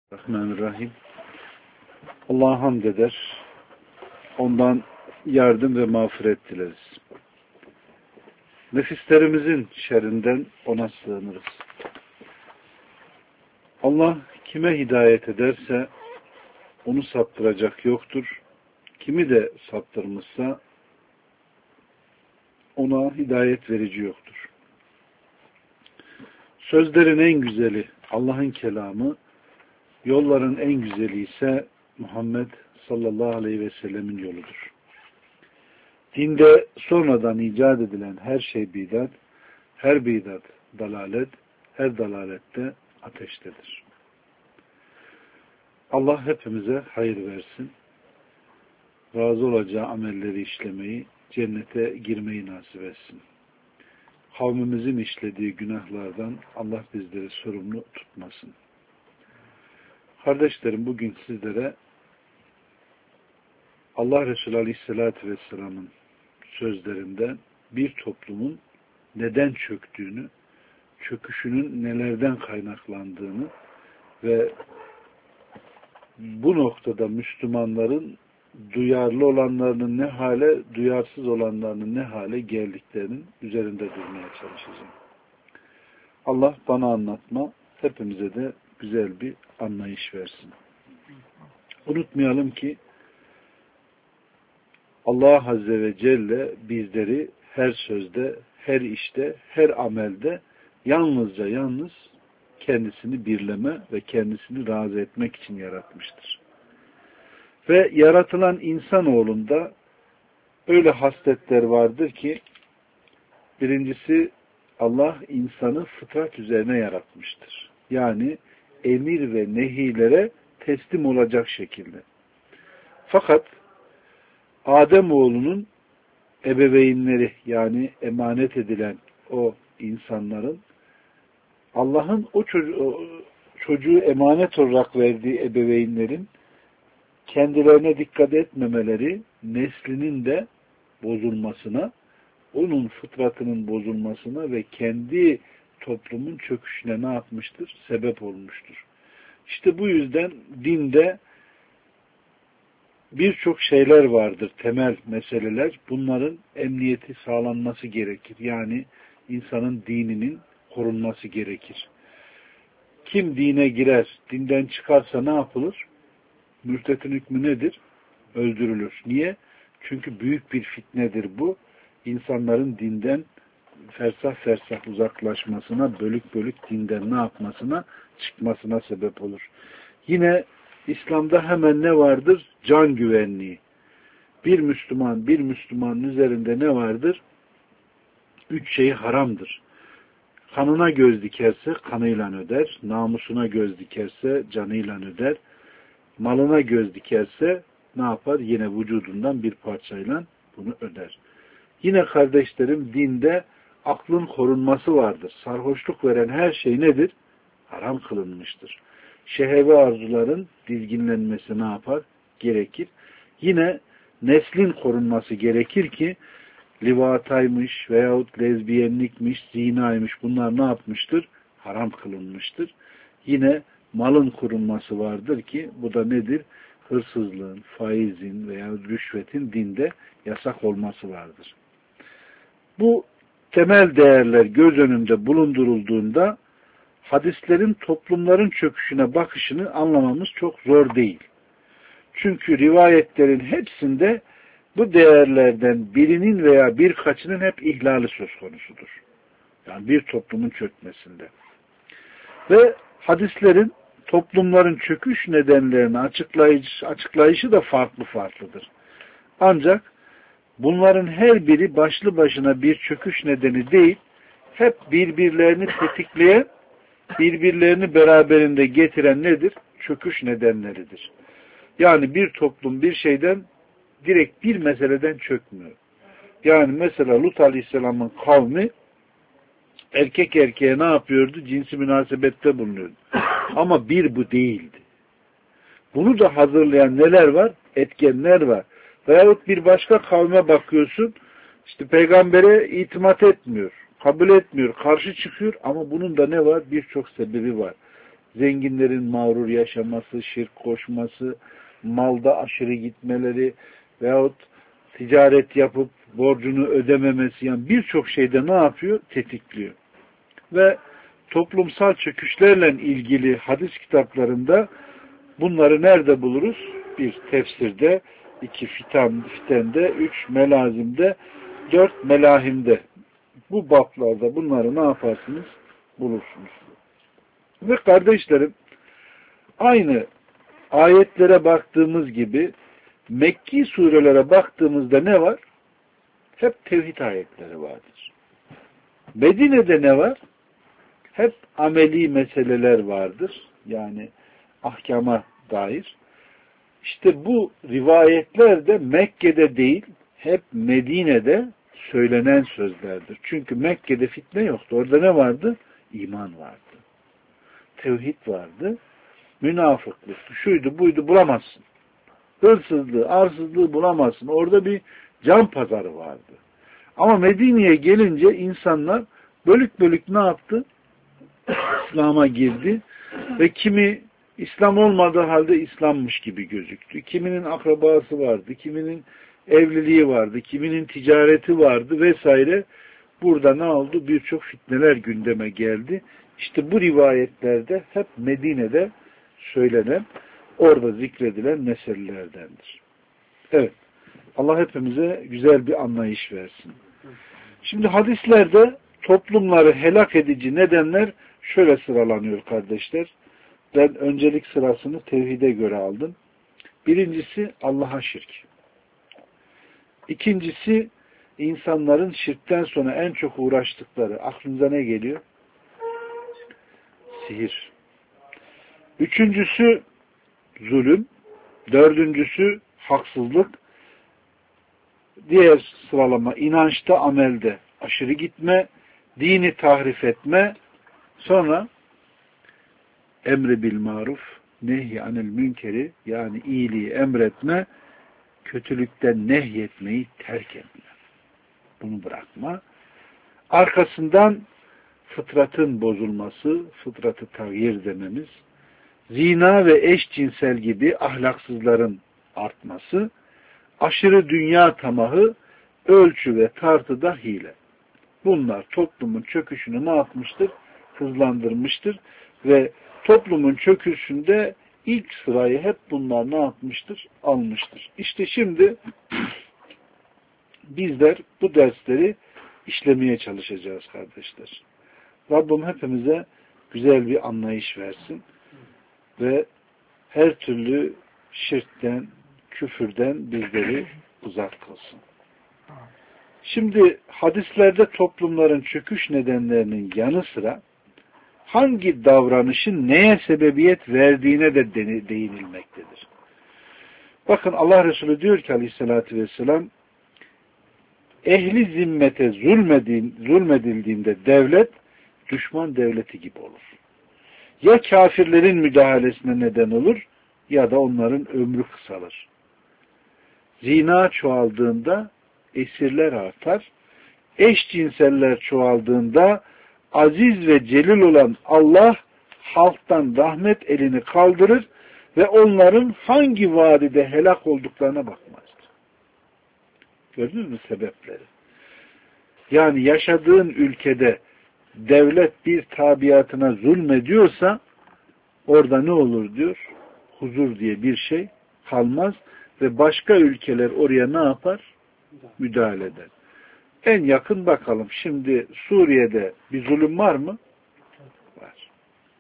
Bismillahirrahmanirrahim. Allah'a hamd eder. Ondan yardım ve mağfiret dileriz. Nefislerimizin şerrinden ona sığınırız. Allah kime hidayet ederse onu saptıracak yoktur. Kimi de saptırmışsa ona hidayet verici yoktur. Sözlerin en güzeli Allah'ın kelamı, yolların en güzeli ise Muhammed sallallahu aleyhi ve sellemin yoludur. Dinde sonradan icat edilen her şey bidat, her bidat dalalet, her dalalette ateştedir. Allah hepimize hayır versin. Razı olacağı amelleri işlemeyi, cennete girmeyi nasip etsin. Kavmimizin işlediği günahlardan Allah bizleri sorumlu tutmasın. Kardeşlerim, bugün sizlere Allah Resulü Aleyhisselatü Vesselam'ın sözlerinden bir toplumun neden çöktüğünü, çöküşünün nelerden kaynaklandığını ve bu noktada Müslümanların duyarlı olanlarının ne hale, duyarsız olanlarının ne hale geldiklerinin üzerinde durmaya çalışacağım. Allah bana anlatma, hepimize de güzel bir anlayış versin. Unutmayalım ki Allah Azze ve Celle bizleri her sözde, her işte, her amelde yalnız kendisini birleme ve kendisini razı etmek için yaratmıştır. Ve yaratılan insanoğlunda öyle hasletler vardır ki birincisi Allah insanı fıtrat üzerine yaratmıştır. Yani emir ve nehilere teslim olacak şekilde. Fakat Ademoğlunun ebeveynleri, yani emanet edilen o insanların Allah'ın o çocuğu emanet olarak verdiği ebeveynlerin kendilerine dikkat etmemeleri neslinin de bozulmasına, onun fıtratının bozulmasına ve kendi toplumun çöküşüne ne yapmıştır? Sebep olmuştur. İşte bu yüzden dinde birçok şeyler vardır, temel meseleler. Bunların emniyeti sağlanması gerekir. Yani insanın dininin korunması gerekir. Kim dine girer, dinden çıkarsa ne yapılır? Mürtetin hükmü nedir? Öldürülür. Niye? Çünkü büyük bir fitnedir bu. İnsanların dinden fersah uzaklaşmasına, bölük bölük dinden ne yapmasına, çıkmasına sebep olur. Yine İslam'da hemen ne vardır? Can güvenliği. Bir Müslümanın üzerinde ne vardır? 3 şey haramdır. Kanına göz dikerse kanıyla öder, namusuna göz dikerse canıyla öder, malına göz dikerse ne yapar? Yine vücudundan bir parçayla bunu öder. Yine kardeşlerim, dinde aklın korunması vardır. Sarhoşluk veren her şey nedir? Haram kılınmıştır. Şehve arzuların dizginlenmesi ne yapar? Gerekir. Yine neslin korunması gerekir ki livataymış veyahut lezbiyenlikmiş, zinaymış, bunlar ne yapmıştır? Haram kılınmıştır. Yine malın korunması vardır ki bu da nedir? Hırsızlığın, faizin veya rüşvetin dinde yasak olması vardır. Bu temel değerler göz önünde bulundurulduğunda hadislerin toplumların çöküşüne bakışını anlamamız çok zor değil. Çünkü rivayetlerin hepsinde bu değerlerden birinin veya birkaçının hep ihlali söz konusudur. Yani bir toplumun çökmesinde. Ve hadislerin toplumların çöküş nedenlerini açıklayışı da farklıdır. Ancak bunların her biri başlı başına bir çöküş nedeni değil, hep birbirlerini tetikleyen, birbirlerini beraberinde getiren nedir? Çöküş nedenleridir. Yani bir toplum bir şeyden, direkt bir meseleden çökmüyor. Yani mesela Lut Aleyhisselam'ın kavmi erkek erkeğe ne yapıyordu? Cinsi münasebette bulunuyordu. Ama bu değildi. Bunu da hazırlayan neler var? Etkenler var. Veyahut bir başka kavme bakıyorsun, işte peygambere itimat etmiyor, kabul etmiyor, karşı çıkıyor ama bunun da ne var? Birçok sebebi var. zenginlerin mağrur yaşaması, şirk koşması, malda aşırı gitmeleri veyahut ticaret yapıp borcunu ödememesi, yani birçok şeyde ne yapıyor? Tetikliyor. Ve toplumsal çöküşlerle ilgili hadis kitaplarında bunları nerede buluruz? Bir, tefsirde; iki, fitende; üç, melazimde; dört, melahimde. Bu bablarda bunları ne yaparsınız? Bulursunuz. Ve kardeşlerim, aynı ayetlere baktığımız gibi Mekki surelere baktığımızda ne var? Hep tevhid ayetleri vardır. Medine'de ne var? Hep ameli meseleler vardır. Yani ahkama dair. İşte bu rivayetler de Mekke'de değil, hep Medine'de söylenen sözlerdir. Çünkü Mekke'de fitne yoktu. Orada ne vardı? İman vardı. Tevhid vardı. Münafıklık, şuydu, buydu bulamazsın. Hırsızlığı, arsızlığı bulamazsın. Orada bir can pazarı vardı. Ama Medine'ye gelince insanlar bölük bölük ne yaptı? İslam'a girdi ve kimi İslam olmadığı halde İslam'mış gibi gözüktü. Kiminin akrabası vardı, kiminin evliliği vardı, kiminin ticareti vardı vesaire. Burada ne oldu? Birçok fitneler gündeme geldi. İşte bu rivayetlerde hep Medine'de söylenen, orada zikredilen meselelerdendir. Evet. Allah hepimize güzel bir anlayış versin. Şimdi hadislerde toplumları helak edici nedenler şöyle sıralanıyor kardeşler. Ben öncelik sırasını tevhide göre aldım. Birincisi Allah'a şirk. İkincisi insanların şirkten sonra en çok uğraştıkları. Aklınıza ne geliyor? Sihir. Üçüncüsü zulüm. Dördüncüsü haksızlık. Diğer sıralama inançta, amelde aşırı gitme, dini tahrif etme, sonra emri bil maruf, nehy anil münkeri, yani iyiliği emretme, kötülükten nehyetmeyi terk etme. Bunu bırakma. Arkasından fıtratın bozulması, fıtratı tağyir dememiz, zina ve eşcinsel gibi ahlaksızların artması, aşırı dünya tamahı, ölçü ve tartıda hile. Bunlar toplumun çöküşünü ne yapmıştır? Hızlandırmıştır ve toplumun çöküşünde ilk sırayı hep bunlar ne yapmıştır? Almıştır. İşte şimdi bizler bu dersleri işlemeye çalışacağız kardeşler. Rabbim hepimize güzel bir anlayış versin ve her türlü şirkten, küfürden bizleri uzak kılsın. Şimdi hadislerde toplumların çöküş nedenlerinin yanı sıra hangi davranışın neye sebebiyet verdiğine de değinilmektedir. Bakın Allah Resulü diyor ki aleyhissalatü vesselam, ehli zimmete zulmedildiğinde devlet düşman devleti gibi olur. Ya kafirlerin müdahalesine neden olur ya da onların ömrü kısalır. Zina çoğaldığında esirler artar. Eşcinseller çoğaldığında aziz ve celil olan Allah halktan rahmet elini kaldırır ve onların hangi vadide helak olduklarına bakmaz. Gördünüz mü sebepleri? Yani yaşadığın ülkede devlet bir tabiatına zulmediyorsa orada ne olur diyor? Huzur diye bir şey kalmaz ve başka ülkeler oraya ne yapar? Müdahale eder. En yakın bakalım. Şimdi Suriye'de bir zulüm var mı? Var.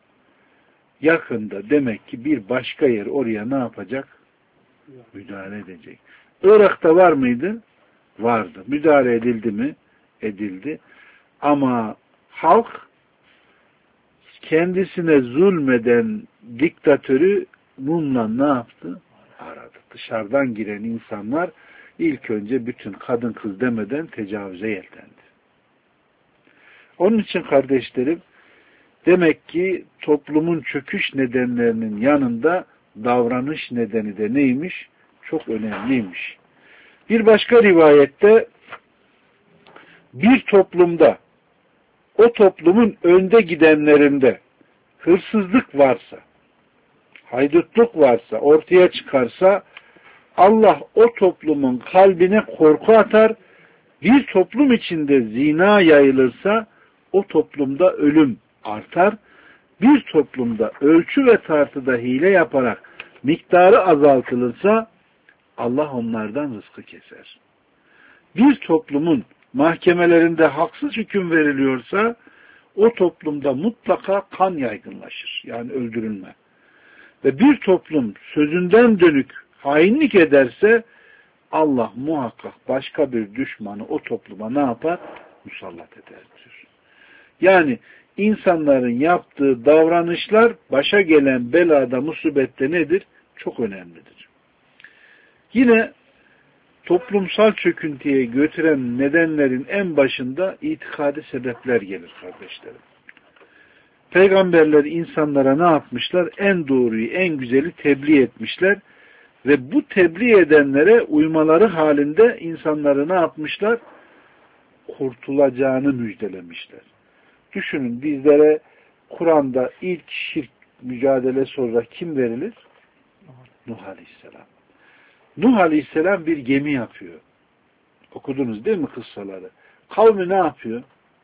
Yakında demek ki bir başka yer oraya ne yapacak? Müdahale edecek. Irak'ta var mıydı? Vardı. Müdahale edildi mi? Edildi. Ama halk kendisine zulmeden diktatörü mumla ne yaptı? Aradı. Dışarıdan giren insanlar ilk önce bütün kadın kız demeden tecavüze yeltendi. Onun için kardeşlerim, demek ki toplumun çöküş nedenlerinin yanında davranış nedeni de neymiş? Çok önemliymiş. Bir başka rivayette bir toplumda o toplumun önde gidenlerinde hırsızlık varsa, haydutluk varsa, ortaya çıkarsa Allah o toplumun kalbine korku atar. Bir toplum içinde zina yayılırsa o toplumda ölüm artar. Bir toplumda ölçü ve tartıda hile yaparak miktarı azaltılırsa Allah onlardan rızkı keser. Bir toplumun mahkemelerinde haksız hüküm veriliyorsa o toplumda mutlaka kan yaygınlaşır. Yani öldürülme. Ve bir toplum sözünden dönük hainlik ederse Allah muhakkak başka bir düşmanı o topluma ne yapar? Musallat eder diyor. Yani insanların yaptığı davranışlar başa gelen belada, musibette nedir? Çok önemlidir. Yine toplumsal çöküntüye götüren nedenlerin en başında itikadi sebepler gelir kardeşlerim. Peygamberler insanlara ne yapmışlar? En doğruyu, en güzeli tebliğ etmişler. Ve bu tebliğ edenlere uymaları halinde insanları ne yapmışlar? Kurtulacağını müjdelemişler. Düşünün, bizlere Kur'an'da ilk şirk mücadelesi olarak kim verilir? Nuh Aleyhisselam. Nuh Aleyhisselam bir gemi yapıyor. Okudunuz değil mi kıssaları? Kavmi ne yapıyor?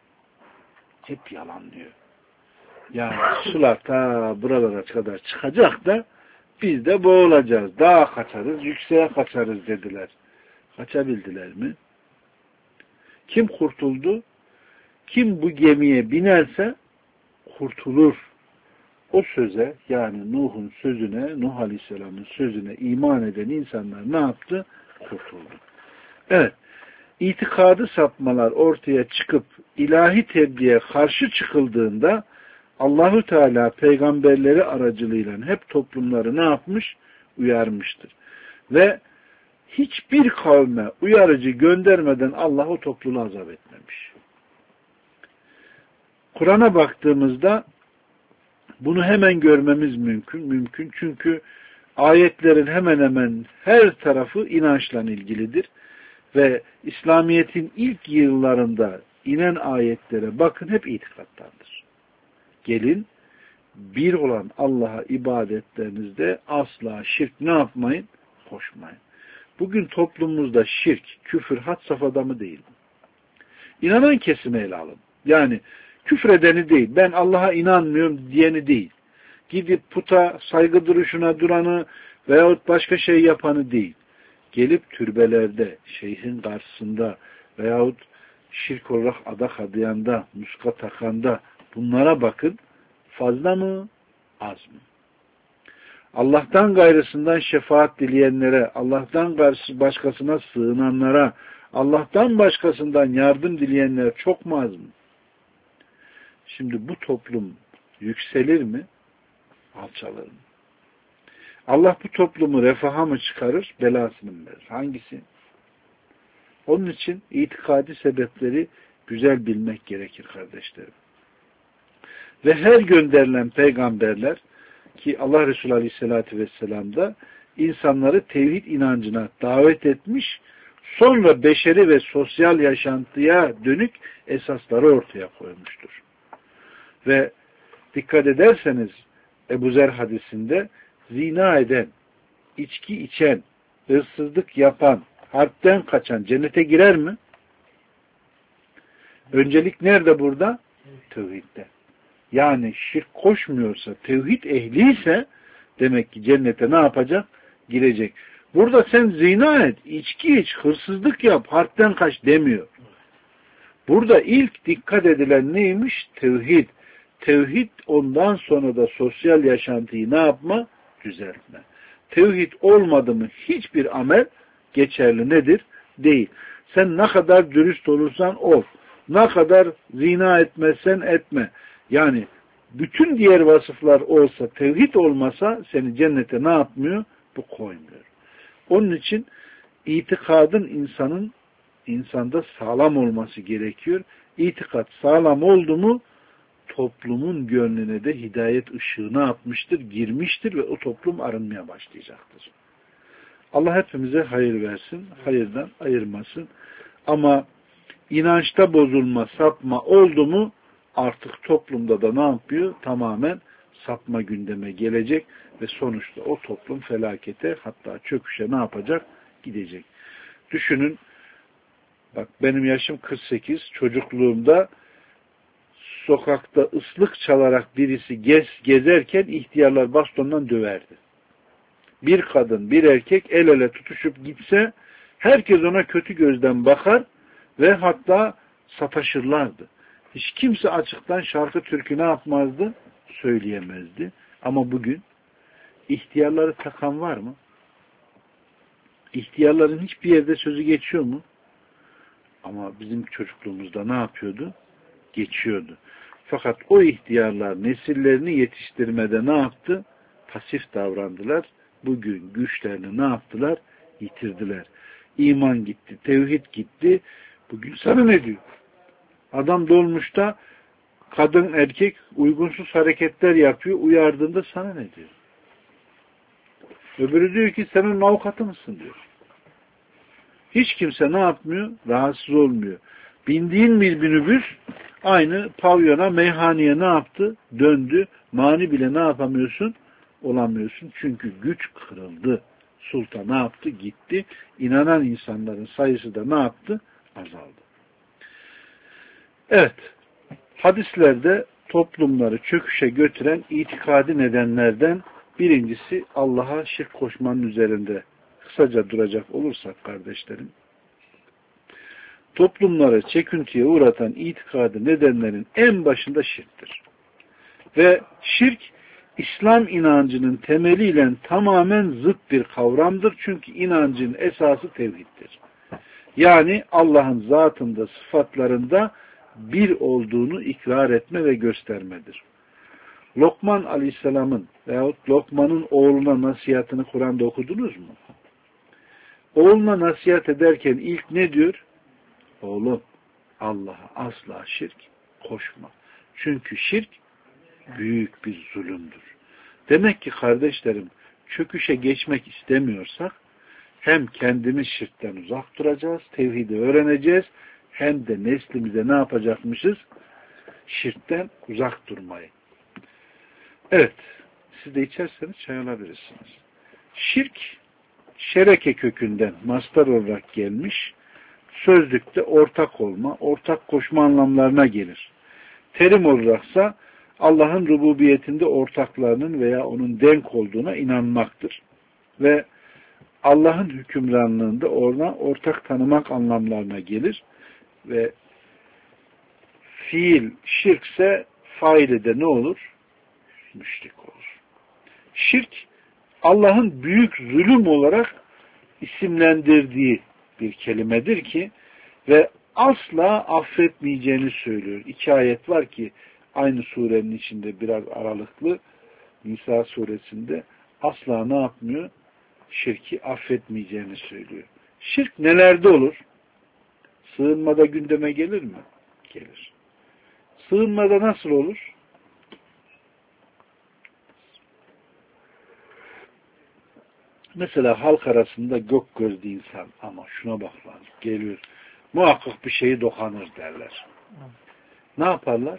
Hep yalanlıyor. Yani sular ta buralara kadar çıkacak da biz de boğulacağız. Dağa kaçarız, yükseğe kaçarız dediler. Kaçabildiler mi? Kim kurtuldu? Kim bu gemiye binerse kurtulur. O söze, yani Nuh'un sözüne, Nuh Aleyhisselam'ın sözüne iman eden insanlar ne yaptı? Kurtuldu. Evet, itikadı sapmalar ortaya çıkıp ilahi tebliğe karşı çıkıldığında Allahu Teala peygamberleri aracılığıyla hep toplumları ne yapmış? Uyarmıştır. Ve hiçbir kavme uyarıcı göndermeden Allah o topluluğu azap etmemiş. Kur'an'a baktığımızda bunu hemen görmemiz mümkün. Çünkü ayetlerin hemen hemen her tarafı inançla ilgilidir. Ve İslamiyet'in ilk yıllarında inen ayetlere bakın, hep itikattandır. Gelin, bir olan Allah'a ibadetlerinizde asla şirk ne yapmayın? Koşmayın. Bugün toplumumuzda şirk, küfür had safhada mı değil mi? İnanan kesime ele alın. Yani küfredeni değil, ben Allah'a inanmıyorum diyeni değil. Gidip puta saygı duruşuna duranı veyahut başka şey yapanı değil. Gelip türbelerde, şeyhin karşısında veyahut şirk olarak adak adayanda, muska takanda bunlara bakın. Fazla mı? Az mı? Allah'tan gayrısından şefaat dileyenlere, Allah'tan başkasına sığınanlara, Allah'tan başkasından yardım dileyenlere çok mu az mı? Şimdi bu toplum yükselir mi? Alçalır mı? Allah bu toplumu refaha mı çıkarır, belasını mı verir? Hangisi? Onun için itikadi sebepleri güzel bilmek gerekir kardeşlerim. Ve her gönderilen peygamberler ki Allah Resulü Aleyhisselatü Vesselam da insanları tevhid inancına davet etmiş, sonra beşeri ve sosyal yaşantıya dönük esasları ortaya koymuştur. Ve dikkat ederseniz Ebu Zer hadisinde zina eden, içki içen, hırsızlık yapan, harpten kaçan cennete girer mi? Öncelik nerede burada? Tevhidde. Yani şirk koşmuyorsa, tevhid ehliyse demek ki cennete ne yapacak? Girecek. Burada sen zina et, içki iç, hırsızlık yap, harpten kaç demiyor. Burada ilk dikkat edilen neymiş? Tevhid. Tevhid, ondan sonra da sosyal yaşantıyı ne yapma? Düzeltme. Tevhid olmadı mı hiçbir amel geçerli nedir? Değil. Sen ne kadar dürüst olursan ol. Ne kadar zina etmezsen etme. Yani bütün diğer vasıflar olsa, tevhid olmasa seni cennete ne yapmıyor? Bu koymuyor. Onun için itikadın insanda sağlam olması gerekiyor. İtikat sağlam oldu mu toplumun gönlüne de hidayet ışığı ne yapmıştır? Girmiştir ve o toplum arınmaya başlayacaktır. Allah hepimize hayır versin, hayırdan ayırmasın. Ama inançta bozulma, sapma oldu mu artık toplumda da ne yapıyor? Tamamen sapma gündeme gelecek ve sonuçta o toplum felakete, hatta çöküşe ne yapacak? Gidecek. Düşünün, bak benim yaşım 48, çocukluğumda sokakta ıslık çalarak birisi gezerken ihtiyarlar bastondan döverdi. Bir kadın, bir erkek el ele tutuşup gitse herkes ona kötü gözden bakar ve hatta sataşırlardı. Hiç kimse açıktan şarkı türkü ne yapmazdı? Söyleyemezdi. Ama bugün ihtiyarları takan var mı? İhtiyarların hiçbir yerde sözü geçiyor mu? Ama bizim çocukluğumuzda ne yapıyordu? Geçiyordu. Fakat o ihtiyarlar nesillerini yetiştirmede ne yaptı? Pasif davrandılar. Bugün güçlerini ne yaptılar? Yitirdiler. İman gitti, tevhid gitti. Bugün sana ne diyor? Adam dolmuşta kadın erkek uygunsuz hareketler yapıyor. Uyardığında sana ne diyor? Öbürü diyor ki sen onun avukatı mısın diyor. Hiç kimse ne yapmıyor? Rahatsız olmuyor. Bindiğin bir minibüs aynı pavyona, meyhaneye ne yaptı? Döndü. Mani bile ne yapamıyorsun? Olamıyorsun. Çünkü güç kırıldı. Sultan ne yaptı? Gitti. İnanan insanların sayısı da ne yaptı? Azaldı. Evet. Hadislerde toplumları çöküşe götüren itikadi nedenlerden birincisi Allah'a şirk koşmanın üzerinde kısaca duracak olursak kardeşlerim, toplumları çöküntüye uğratan itikadi nedenlerin en başında şirktir. Ve şirk, İslam inancının temeliyle tamamen zıt bir kavramdır. Çünkü inancın esası tevhiddir. Yani Allah'ın zatında, sıfatlarında bir olduğunu ikrar etme ve göstermedir. Lokman Aleyhisselam'ın veyahut Lokman'ın oğluna nasihatını Kur'an'da okudunuz mu? Oğluna nasihat ederken ilk ne diyor? Oğlum, Allah'a asla şirk koşma. Çünkü şirk büyük bir zulümdür. Demek ki kardeşlerim, çöküşe geçmek istemiyorsak hem kendimiz şirkten uzak duracağız, tevhidi öğreneceğiz, hem de neslimize ne yapacakmışız? Şirkten uzak durmayı. Evet, siz de içerseniz çay alabilirsiniz. Şirk, şereke kökünden mastar olarak gelmiş, sözlükte ortak olma, ortak koşma anlamlarına gelir. Terim olaraksa Allah'ın rububiyetinde ortaklarının veya onun denk olduğuna inanmaktır. Ve Allah'ın hükümranlığında ona ortak tanımak anlamlarına gelir. Ve fiil şirkse faili de ne olur? Müşrik olur. Şirk, Allah'ın büyük zulüm olarak isimlendirdiği bir kelimedir ki ve asla affetmeyeceğini söylüyor. 2 ayet var ki aynı surenin içinde biraz aralıklı, Nisa suresinde asla ne yapmıyor? Şirki affetmeyeceğini söylüyor. Şirk nelerde olur? Sığınmada gündeme gelir mi? Gelir. Sığınmada nasıl olur? Mesela halk arasında gök gözlü insan, ama şuna bak lan, geliyor, muhakkak bir şeyi dokanır derler. Ne yaparlar?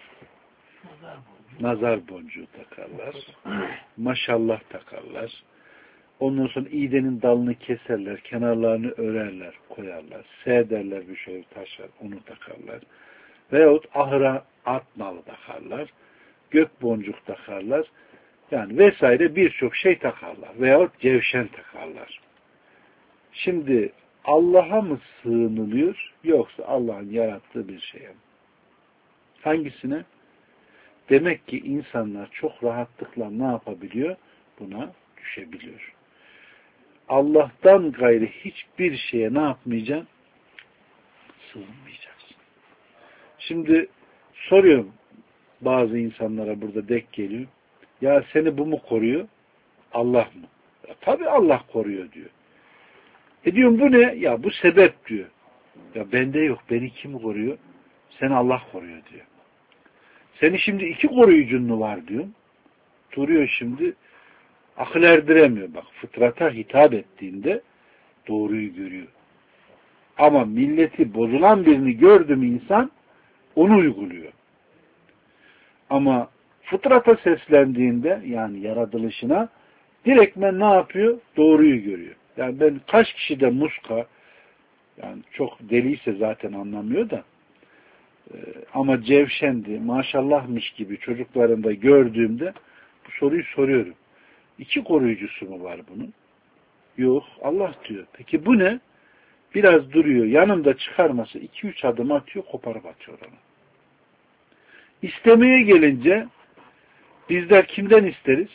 Nazar boncuğu takarlar. Maşallah takarlar. Ondan sonra iğdenin dalını keserler, kenarlarını örerler, koyarlar. S derler, bir şey taşlar, onu takarlar. Veyahut ahıra at nalı takarlar. Gök boncuk takarlar. Yani vesaire birçok şey takarlar. Veyahut cevşen takarlar. Şimdi Allah'a mı sığınılıyor, yoksa Allah'ın yarattığı bir şeye mi? Hangisine? Demek ki insanlar çok rahatlıkla ne yapabiliyor? Buna düşebiliyor. Allah'tan gayrı hiçbir şeye ne yapmayacaksın? Sığınmayacaksın. Şimdi soruyorum, bazı insanlara burada denk geliyor. Ya seni bu mu koruyor? Allah mı? Ya, tabii Allah koruyor diyor. Diyorum bu ne? Ya bu sebep diyor. Ya bende yok. Beni kim koruyor? Seni Allah koruyor diyor. Seni şimdi 2 koruyucun mu var diyorum. Duruyor şimdi. Akıl erdiremiyor. Bak, fıtrata hitap ettiğinde doğruyu görüyor. Ama milleti bozulan birini gördü mü insan onu uyguluyor. Ama Fıtrata seslendiğinde yani yaratılışına direktmen ne yapıyor? Doğruyu görüyor. Yani ben kaç kişide muska yani çok deliyse zaten anlamıyor da ama cevşendi, maşallahmış gibi çocuklarında gördüğümde bu soruyu soruyorum. 2 koruyucusu mu var bunun? Yok. Allah diyor. Peki bu ne? Biraz duruyor. Yanımda çıkarması 2-3 adım atıyor, koparıp atıyor onu. İstemeye gelince bizler kimden isteriz?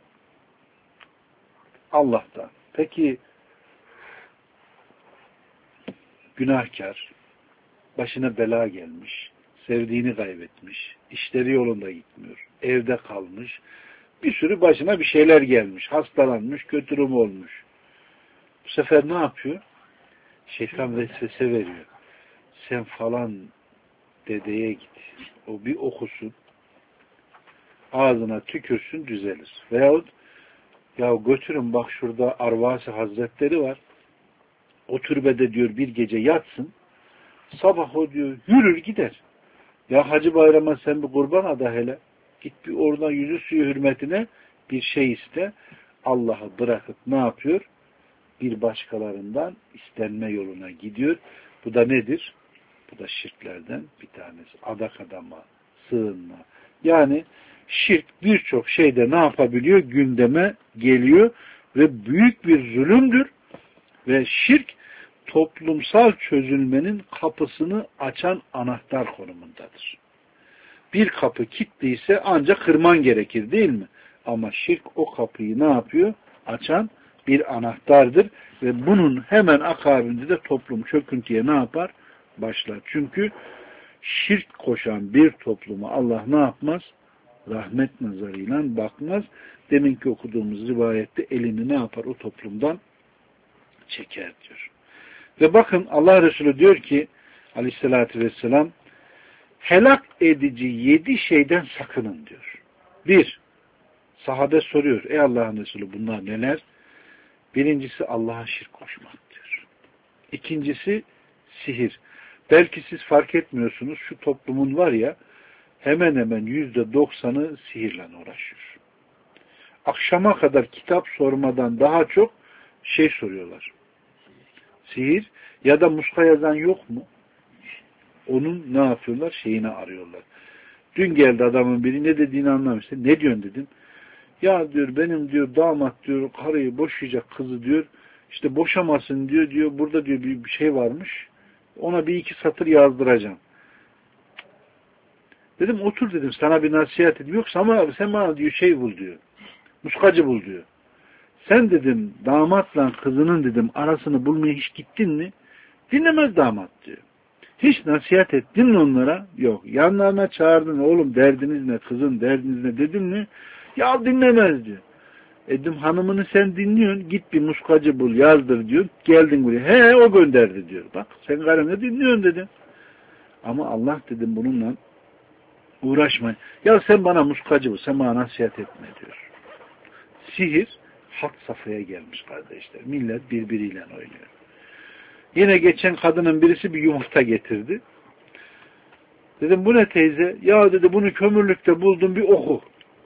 Allah'tan. Peki günahkar, başına bela gelmiş, sevdiğini kaybetmiş, işleri yolunda gitmiyor, evde kalmış, bir sürü başına bir şeyler gelmiş, hastalanmış, kötü durum olmuş. Bu sefer ne yapıyor? Şeytan vesvese veriyor. Sen falan dedeye git. O bir okusun, ağzına tükürsün, düzelir. Veyahut ya götürün bak şurada Arvasi Hazretleri var. O türbede diyor bir gece yatsın. Sabah o diyor yürür gider. Ya Hacı Bayram'a sen bir kurban ada hele. Git bir oradan yüzü suyu hürmetine bir şey iste. Allah'ı bırakıp ne yapıyor? Bir başkalarından istenme yoluna gidiyor. Bu da nedir? Bu da şirklerden bir tanesi. Adak adama, sığınma. Yani şirk birçok şeyde ne yapabiliyor? Gündeme geliyor ve büyük bir zulümdür. Ve şirk toplumsal çözülmenin kapısını açan anahtar konumundadır. Bir kapı kilitliyse ancak kırman gerekir değil mi? Ama şirk o kapıyı ne yapıyor? Açan bir anahtardır ve bunun hemen akabinde de toplum çöküntüye ne yapar? Başlar. Çünkü şirk koşan bir topluma Allah ne yapmaz? Rahmet nazarıyla bakmaz. Deminki okuduğumuz rivayette elini ne yapar? O toplumdan çeker diyor. Ve bakın Allah Resulü diyor ki aleyhissalatü vesselam helak edici 7 şeyden sakının diyor. 1. Sahabe soruyor. Ey Allah'ın Resulü bunlar neler? Birincisi Allah'a şirk koşmak diyor. İkincisi sihir. Belki siz fark etmiyorsunuz. Şu toplumun var ya hemen hemen %90'ı sihirle uğraşıyor. Akşama kadar kitap sormadan daha çok şey soruyorlar. Sihir ya da muska yazan yok mu? Onun ne yapıyorlar? Şeyini arıyorlar. Dün geldi adamın biri ne dediğini anlamıştı. Ne diyorsun dedim. Ya diyor benim diyor damat diyor karıyı boşayacak kızı diyor. İşte boşamasın diyor. Burada diyor bir şey varmış. Ona bir 2 satır yazdıracağım. Dedim otur dedim sana bir nasihat edeyim. Yoksa ama sen bana diyor şey bul diyor. Muskacı bul diyor. Sen dedim damatla kızının dedim arasını bulmaya hiç gittin mi? Dinlemez damat diyor. Hiç nasihat ettin mi onlara? Yok. Yanlarına çağırdın oğlum derdiniz ne? Kızın derdiniz ne? Dedim mi? Ya dinlemez diyor. Dedim hanımını sen dinliyorsun. Git bir muskacı bul yazdır diyor. Geldin buraya. He o gönderdi diyor. Bak sen karını dinliyorsun dedim. Ama Allah dedim bununla uğraşma. Ya sen bana muskacı bul. Sen bana nasihat etme diyor. Sihir hat safhaya gelmiş kardeşler. Millet birbiriyle oynuyor. Yine geçen kadının birisi bir yumurta getirdi. Dedim bu ne teyze? Ya dedi bunu kömürlükte buldum bir oku.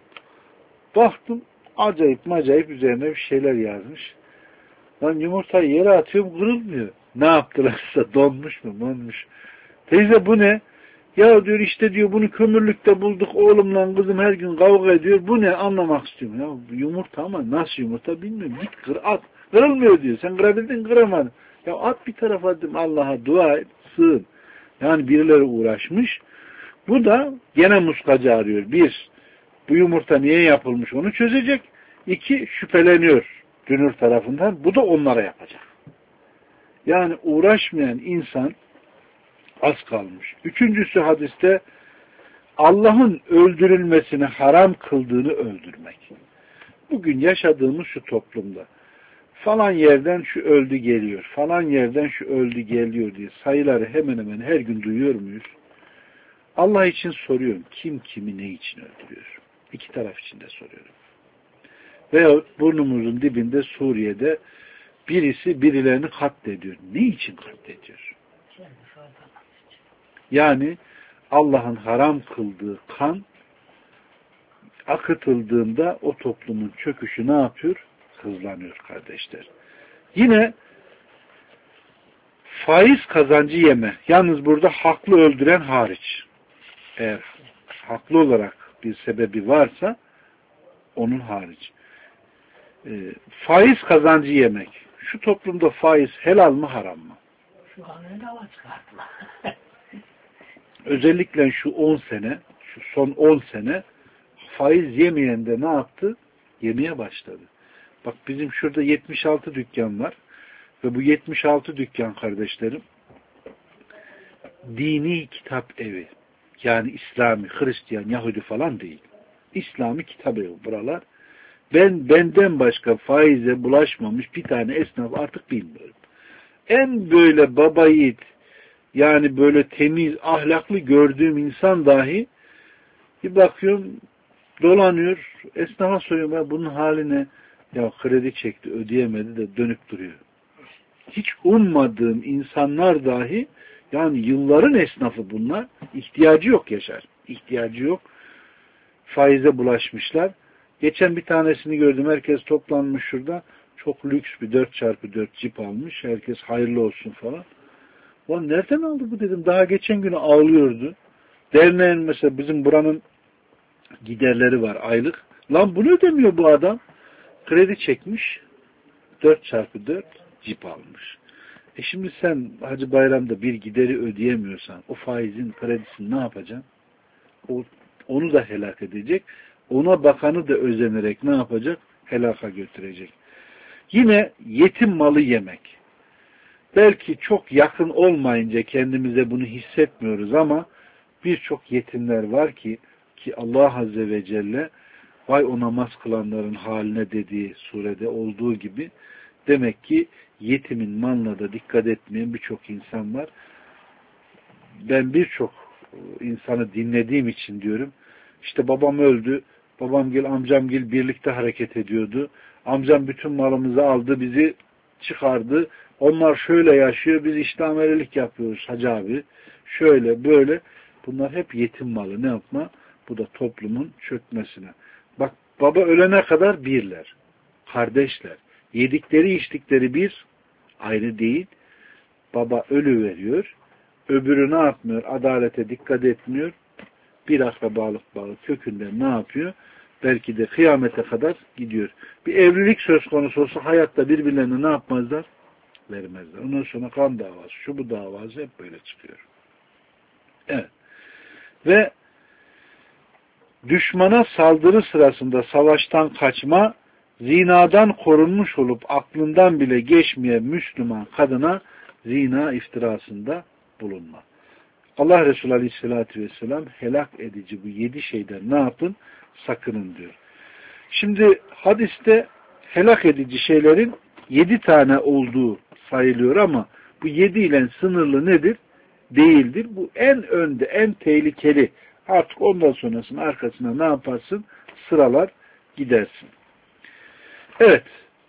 Baktım acayip üzerine bir şeyler yazmış. Lan yumurtayı yere atıyorum kırılmıyor. Ne yaptılarsa donmuş mu? Teyze bu ne? Ya diyor işte diyor bunu kömürlükte bulduk oğlumla kızım her gün kavga ediyor. Bu ne anlamak istiyorum. Ya yumurta ama nasıl yumurta bilmiyorum. Git kır at. Kırılmıyor diyor. Sen kırabildin kıramadın. Ya at bir tarafa dedim Allah'a dua et sığın. Yani birileri uğraşmış. Bu da gene muskacı arıyor. 1. Bu yumurta niye yapılmış onu çözecek. 2. Şüpheleniyor dünür tarafından. Bu da onlara yapacak. Yani uğraşmayan insan az kalmış. 3. hadiste Allah'ın öldürülmesini haram kıldığını öldürmek. Bugün yaşadığımız şu toplumda falan yerden şu öldü geliyor, falan yerden şu öldü geliyor diye sayıları hemen hemen her gün duyuyor muyuz? Allah için soruyorum. Kim kimi ne için öldürüyor? 2 taraf için de soruyorum. Veyahut burnumuzun dibinde Suriye'de birisi birilerini katlediyor. Ne için katlediyor? Yani Allah'ın haram kıldığı kan akıtıldığında o toplumun çöküşü ne yapıyor? Hızlanıyor kardeşler. Yine faiz kazancı yeme. Yalnız burada haklı öldüren hariç. Eğer haklı olarak bir sebebi varsa onun hariç. Faiz kazancı yemek. Şu toplumda faiz helal mı haram mı? Şu an öyle hava çıkartma. Özellikle şu 10 sene, şu son 10 sene faiz yemeyen de ne yaptı? Yemeye başladı. Bak bizim şurada 76 dükkan var ve bu 76 dükkan kardeşlerim dini kitap evi. Yani İslami, Hristiyan, Yahudi falan değil. İslami kitap evi buralar. Benden başka faize bulaşmamış bir tane esnaf artık bilmiyorum. En böyle baba yiğit, yani böyle temiz, ahlaklı gördüğüm insan dahi bir bakıyorum dolanıyor, esnafa soruyorum ya bunun haline, ya kredi çekti ödeyemedi de dönüp duruyor. Hiç ummadığım insanlar dahi, yani yılların esnafı bunlar, ihtiyacı yok Yaşar. İhtiyacı yok. Faize bulaşmışlar. Geçen bir tanesini gördüm. Herkes toplanmış şurada. Çok lüks bir 4x4 cip almış. Herkes hayırlı olsun falan. Lan nereden aldı bu dedim. Daha geçen günü ağlıyordu. Derneğin mesela bizim buranın giderleri var aylık. Lan bunu ödemiyor bu adam. Kredi çekmiş. 4x4 cip almış. Şimdi sen Hacı Bayram'da bir gideri ödeyemiyorsan o faizin kredisini ne yapacaksın? Onu da helak edecek. Ona bakanı da özenerek ne yapacak? Helaka götürecek. Yine yetim malı yemek. Belki çok yakın olmayınca kendimize bunu hissetmiyoruz ama birçok yetimler var ki Allah Azze ve Celle vay o namaz kılanların haline dediği surede olduğu gibi demek ki yetimin malına da dikkat etmeyen birçok insan var. Ben birçok insanı dinlediğim için diyorum. İşte babam öldü. Babamgil, amcamgil birlikte hareket ediyordu. Amcam bütün malımızı aldı, bizi çıkardı. Onlar şöyle yaşıyor, biz işte amelelik yapıyoruz hacı abi. Şöyle, böyle. Bunlar hep yetim malı. Ne yapma? Bu da toplumun çökmesine. Bak, baba ölene kadar birler. Kardeşler. Yedikleri, içtikleri bir, ayrı değil. Baba ölü veriyor. Öbürü ne yapmıyor? Adalete dikkat etmiyor. Bir akrabalık bağı kökünden ne yapıyor? Belki de kıyamete kadar gidiyor. Bir evlilik söz konusu olsa hayatta birbirlerine ne yapmazlar? Vermezler. Ondan sonra kan davası, şu bu davası hep böyle çıkıyor. Evet. Ve düşmana saldırı sırasında savaştan kaçma, zinadan korunmuş olup aklından bile geçmeyen Müslüman kadına zina iftirasında bulunma. Allah Resulü Aleyhisselatü Vesselam helak edici bu 7 şeyden ne yapın? Sakının diyor. Şimdi hadiste helak edici şeylerin 7 tane olduğu sayılıyor ama bu 7 ile sınırlı nedir? Değildir. Bu en önde, en tehlikeli. Artık ondan sonrasının arkasına ne yaparsın? Sıralar gidersin. Evet.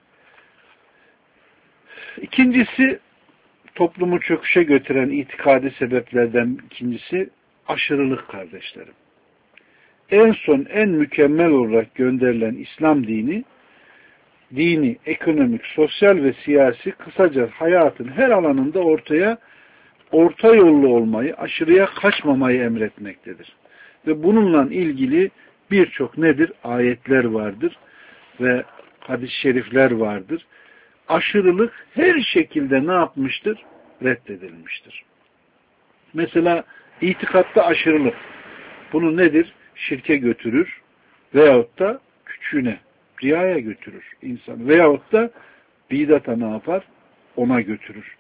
İkincisi, toplumu çöküşe götüren itikadi sebeplerden ikincisi aşırılık kardeşlerim. En son en mükemmel olarak gönderilen İslam dini, ekonomik, sosyal ve siyasi kısaca hayatın her alanında orta yollu olmayı, aşırıya kaçmamayı emretmektedir. Ve bununla ilgili birçok nedir? Ayetler vardır ve hadis-i şerifler vardır. Aşırılık her şekilde ne yapmıştır? Reddedilmiştir. Mesela itikatta aşırılık. Bunu nedir? Şirke götürür veyahut da küçüğüne, riyaya götürür insan. Veyahut da bidata ne yapar? Ona götürür.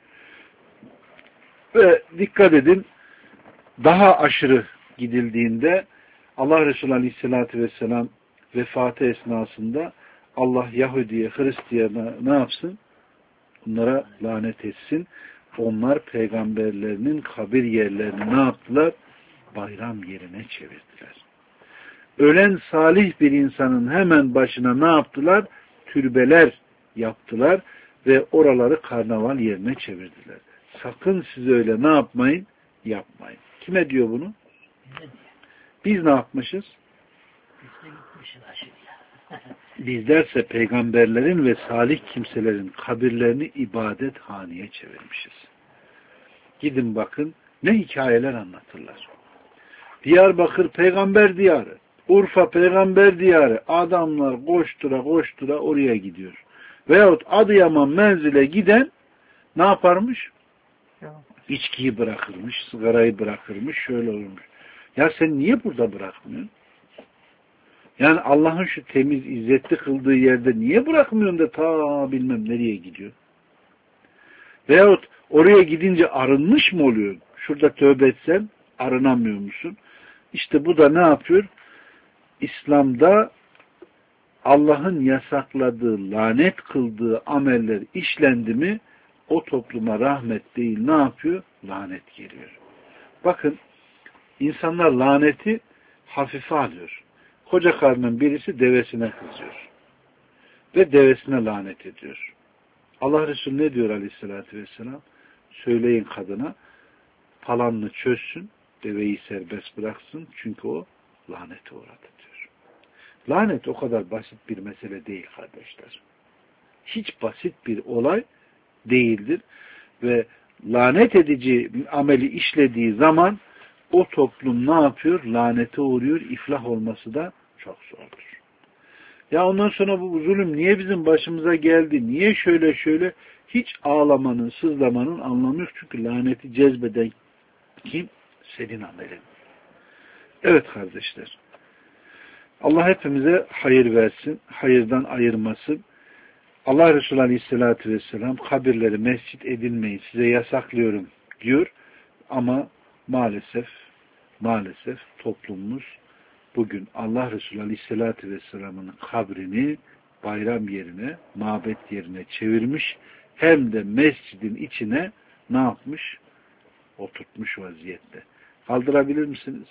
Ve dikkat edin, daha aşırı gidildiğinde Allah Resulü Aleyhisselatü Vesselam vefatı esnasında Allah Yahudi'ye, Hristiyan'a ne yapsın? Bunlara lanet etsin. Onlar peygamberlerinin kabir yerlerini ne yaptılar? Bayram yerine çevirdiler. Ölen salih bir insanın hemen başına ne yaptılar? Türbeler yaptılar ve oraları karnaval yerine çevirdiler. Sakın siz öyle ne yapmayın? Yapmayın. Kime diyor bunu? Biz ne yapmışız? Biz de gitmişiz aşırıya. Bizlerse peygamberlerin ve salih kimselerin kabirlerini ibadethaneye çevirmişiz. Gidin bakın ne hikayeler anlatırlar. Diyarbakır peygamber diyarı, Urfa peygamber diyarı, adamlar koştura koştura oraya gidiyor. Veyahut Adıyaman menzile giden ne yaparmış? İçkiyi bırakırmış, sigarayı bırakırmış, şöyle olmuş. Ya sen niye burada bırakmıyorsun? Yani Allah'ın şu temiz, izzetli kıldığı yerde niye bırakmıyorsun da ta bilmem nereye gidiyor? Veyahut oraya gidince arınmış mı oluyor? Şurada tövbe etsen arınamıyor musun? İşte bu da ne yapıyor? İslam'da Allah'ın yasakladığı, lanet kıldığı ameller işlendi mi o topluma rahmet değil ne yapıyor? Lanet geliyor. Bakın insanlar laneti hafife alıyor. Koca karının birisi devesine kızıyor. Ve devesine lanet ediyor. Allah Resulü ne diyor aleyhissalatü vesselam? Söyleyin kadına falanını çözsün, deveyi serbest bıraksın çünkü o lanete uğradı diyor. Lanet o kadar basit bir mesele değil kardeşler. Hiç basit bir olay değildir. Ve lanet edici ameli işlediği zaman o toplum ne yapıyor? Lanete uğruyor. İflah olması da çok zordur. Ya ondan sonra bu zulüm niye bizim başımıza geldi? Niye şöyle? Hiç ağlamanın, sızlamanın anlamı yok. Çünkü laneti cezbeden kim? Senin amelin. Evet kardeşler. Allah hepimize hayır versin. Hayırdan ayırmasın. Allah Resulü Aleyhisselatü Vesselam kabirleri mescit edinmeyi size yasaklıyorum diyor. Ama maalesef toplumumuz bugün Allah Resulü Aleyhisselatü Vesselam'ın kabrini bayram yerine, mabet yerine çevirmiş. Hem de mescidin içine ne yapmış? Oturtmuş vaziyette. Kaldırabilir misiniz?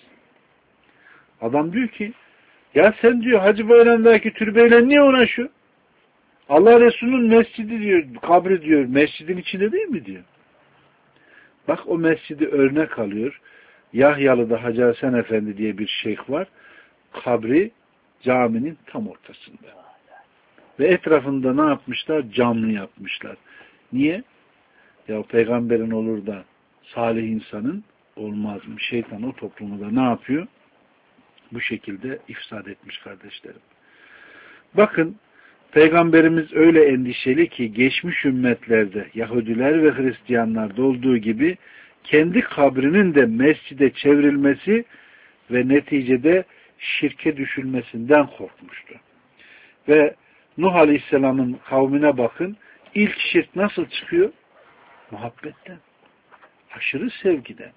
Adam diyor ki ya sen diyor Hacı Bayram'daki türbeyle niye uğraşıyor? Allah Resulü'nün mescidi diyor, kabri diyor, mescidin içinde değil mi diyor. Bak o mescidi örnek alıyor. Yahyalı'da Hacı Hasan Efendi diye bir şeyh var. Kabri caminin tam ortasında. Ve etrafında ne yapmışlar? Camlı yapmışlar. Niye? Ya peygamberin olur da salih insanın olmaz mı? Şeytan o toplumu da ne yapıyor? Bu şekilde ifsad etmiş kardeşlerim. Bakın Peygamberimiz öyle endişeli ki geçmiş ümmetlerde Yahudiler ve Hristiyanlarda olduğu gibi kendi kabrinin de mescide çevrilmesi ve neticede şirke düşülmesinden korkmuştu. Ve Nuh Aleyhisselam'ın kavmine bakın, ilk şirk nasıl çıkıyor? Muhabbetten, aşırı sevgiden.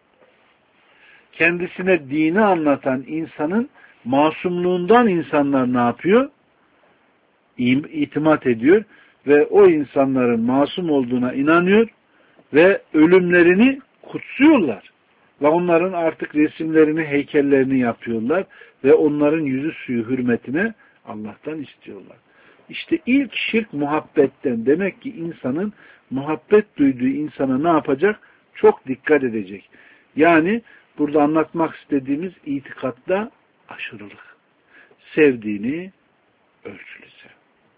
Kendisine dini anlatan insanın masumluğundan insanlar ne yapıyor? İtimat ediyor ve o insanların masum olduğuna inanıyor ve ölümlerini kutsuyorlar. Ve onların artık resimlerini, heykellerini yapıyorlar ve onların yüzü suyu hürmetine Allah'tan istiyorlar. İşte ilk şirk muhabbetten. Demek ki insanın muhabbet duyduğu insana ne yapacak? Çok dikkat edecek. Yani burada anlatmak istediğimiz itikatta aşırılık. Sevdiğini ölçülü sev.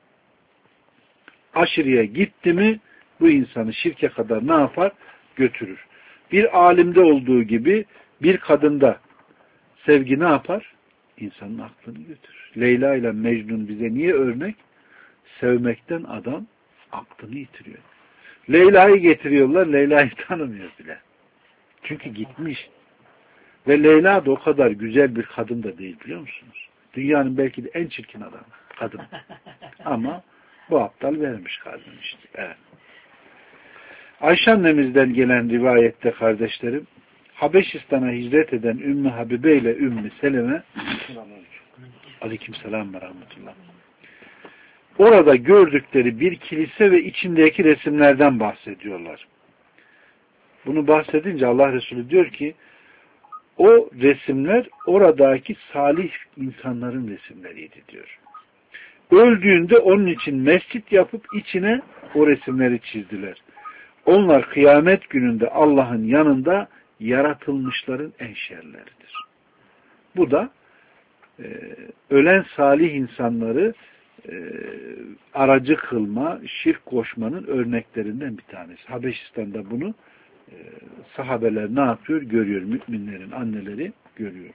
Aşırıya gitti mi bu insanı şirke kadar ne yapar? Götürür. Bir alimde olduğu gibi bir kadında sevgi ne yapar? İnsanın aklını götürür. Leyla ile Mecnun bize niye örnek? Sevmekten adam aklını yitiriyor. Leyla'yı getiriyorlar, Leyla'yı tanımıyor bile. Çünkü gitmiş. Ve Leyla da o kadar güzel bir kadın da değil biliyor musunuz? Dünyanın belki de en çirkin adamı, kadın. Ama bu aptal vermiş kadın işte. Evet. Ayşe annemizden gelen rivayette kardeşlerim, Habeşistan'a hicret eden Ümmü Habibe ile Ümmü Seleme aleykümselam ve rahmetullah. Orada gördükleri bir kilise ve içindeki resimlerden bahsediyorlar. Bunu bahsedince Allah Resulü diyor ki o resimler oradaki salih insanların resimleriydi diyor. Öldüğünde onun için mescit yapıp içine o resimleri çizdiler. Onlar kıyamet gününde Allah'ın yanında yaratılmışların en şerleridir. Bu da ölen salih insanları aracı kılma, şirk koşmanın örneklerinden bir tanesi. Habeşistan'da bunu sahabeler ne yapıyor? Görüyor. Müminlerin anneleri görüyor.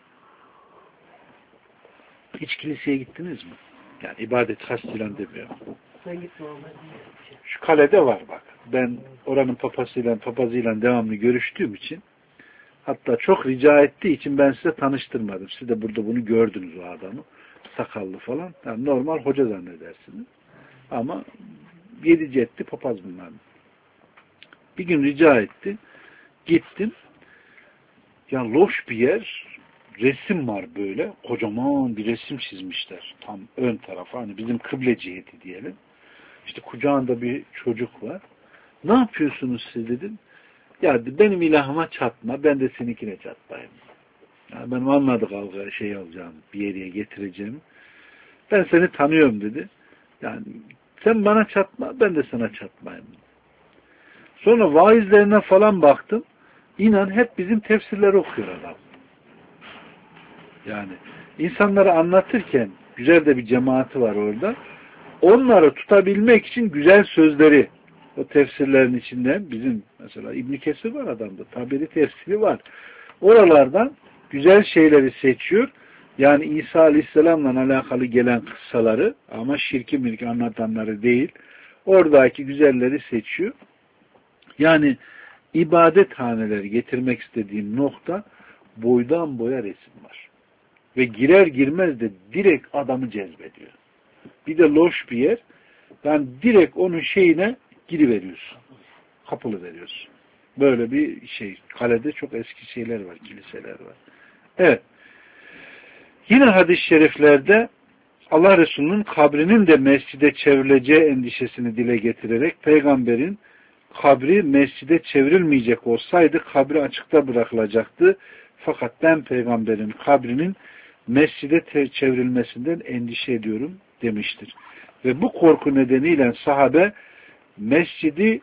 Hiç kiliseye gittiniz mi? Yani ibadet kastıyla demiyorum. Şu kalede var bak. Ben oranın papazıyla devamlı görüştüğüm için, hatta çok rica ettiği için ben size tanıştırmadım. Siz de burada bunu gördünüz, o adamı. Sakallı falan. Yani normal hoca zannedersiniz. Ama yedici etti papaz bunlar. Bir gün rica etti. Gittim. Ya loş bir yer. Resim var böyle. Kocaman bir resim çizmişler. Tam ön tarafa. Hani bizim kıble ciheti diyelim. İşte kucağında bir çocuk var. Ne yapıyorsunuz siz dedim. Ya benim ilahıma çatma. Ben de seninkine çatmayayım. Yani benim anladık şey alacağım. Bir yere getireceğim. Ben seni tanıyorum dedi. Yani sen bana çatma. Ben de sana çatmayayım. Sonra vaizlerine falan baktım. İnan hep bizim tefsirleri okuyor adam. Yani insanları anlatırken güzel de bir cemaati var orada. Onları tutabilmek için güzel sözleri, o tefsirlerin içinden bizim mesela İbn Kesir var adamda. Taberi tefsiri var. Oralardan güzel şeyleri seçiyor. Yani İsa Aleyhisselam'la alakalı gelen kıssaları, ama şirki anlatanları değil. Oradaki güzelleri seçiyor. Yani ibadethaneleri getirmek istediğim nokta, boydan boya resim var. Ve girer girmez de direkt adamı cezbediyor. Bir de loş bir yer. Yani direkt onun şeyine giriveriyorsun. Kapılı veriyorsun. Böyle bir şey. Kalede çok eski şeyler var, kiliseler var. Evet. Yine hadis-i şeriflerde Allah Resulü'nün kabrinin de mescide çevrileceği endişesini dile getirerek, peygamberin kabri mescide çevrilmeyecek olsaydı kabri açıkta bırakılacaktı. Fakat ben peygamberin kabrinin mescide çevrilmesinden endişe ediyorum demiştir. Ve bu korku nedeniyle sahabe Mescid-i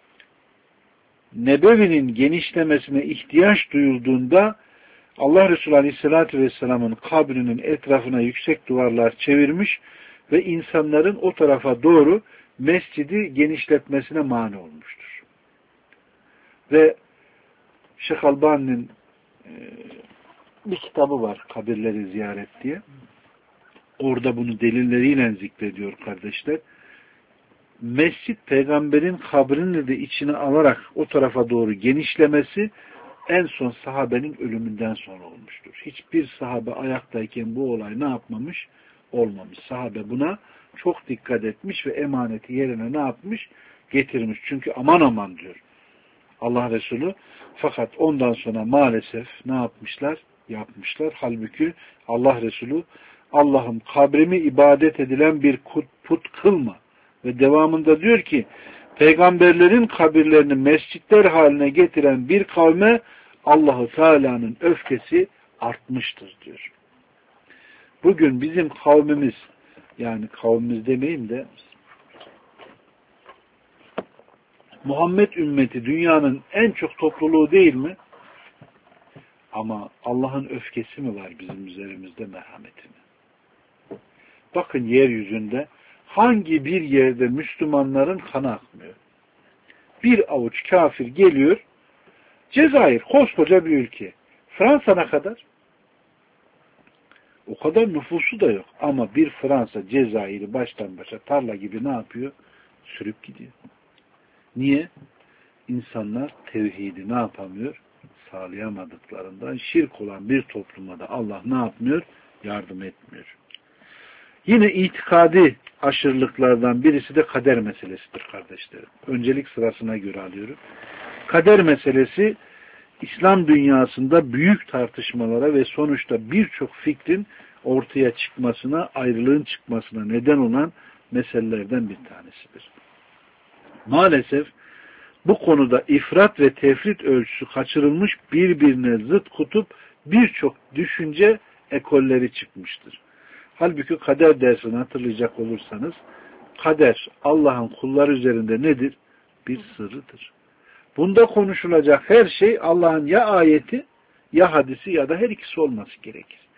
Nebevi'nin genişlemesine ihtiyaç duyulduğunda Allah Resulü Aleyhisselatü Vesselam'ın kabrinin etrafına yüksek duvarlar çevirmiş ve insanların o tarafa doğru mescidi genişletmesine mani olmuştur. Ve Şeyh Albani'nin bir kitabı var, kabirleri ziyaret diye. Orada bunu delilleriyle zikrediyor kardeşler. Mescid peygamberin kabrini de içine alarak o tarafa doğru genişlemesi en son sahabenin ölümünden sonra olmuştur. Hiçbir sahabe ayaktayken bu olay ne yapmamış? Olmamış. Sahabe buna çok dikkat etmiş ve emaneti yerine ne yapmış? Getirmiş. Çünkü aman aman diyor Allah Resulü. Fakat ondan sonra maalesef ne yapmışlar? Yapmışlar. Halbuki Allah Resulü, Allah'ım kabrimi ibadet edilen bir put kılma. Ve devamında diyor ki, peygamberlerin kabirlerini mescitler haline getiren bir kavme Allah-u Teala'nın öfkesi artmıştır diyor. Bugün bizim kavmimiz, yani kavmimiz demeyeyim de Muhammed ümmeti dünyanın en çok topluluğu değil mi? Ama Allah'ın öfkesi mi var bizim üzerimizde, merhameti mi? Bakın yeryüzünde hangi bir yerde Müslümanların kanı akmıyor? Bir avuç kafir geliyor. Cezayir koskoca bir ülke. Fransa'na kadar o kadar nüfusu da yok. Ama bir Fransa Cezayir'i baştan başa tarla gibi ne yapıyor? Sürüp gidiyor. Niye? İnsanlar tevhidi ne yapamıyor? Sağlayamadıklarından şirk olan bir topluma da Allah ne yapmıyor? Yardım etmiyor. Yine itikadi aşırılıklardan birisi de kader meselesidir kardeşlerim. Öncelik sırasına göre alıyorum. Kader meselesi İslam dünyasında büyük tartışmalara ve sonuçta birçok fikrin ortaya çıkmasına, ayrılığın çıkmasına neden olan meselelerden bir tanesidir. Maalesef bu konuda ifrat ve tefrit ölçüsü kaçırılmış, birbirine zıt kutup birçok düşünce ekolleri çıkmıştır. Halbuki kader dersini hatırlayacak olursanız, kader Allah'ın kulları üzerinde nedir? Bir sırrıdır. Bunda konuşulacak her şey Allah'ın ya ayeti, ya hadisi ya da her ikisi olması gerekir.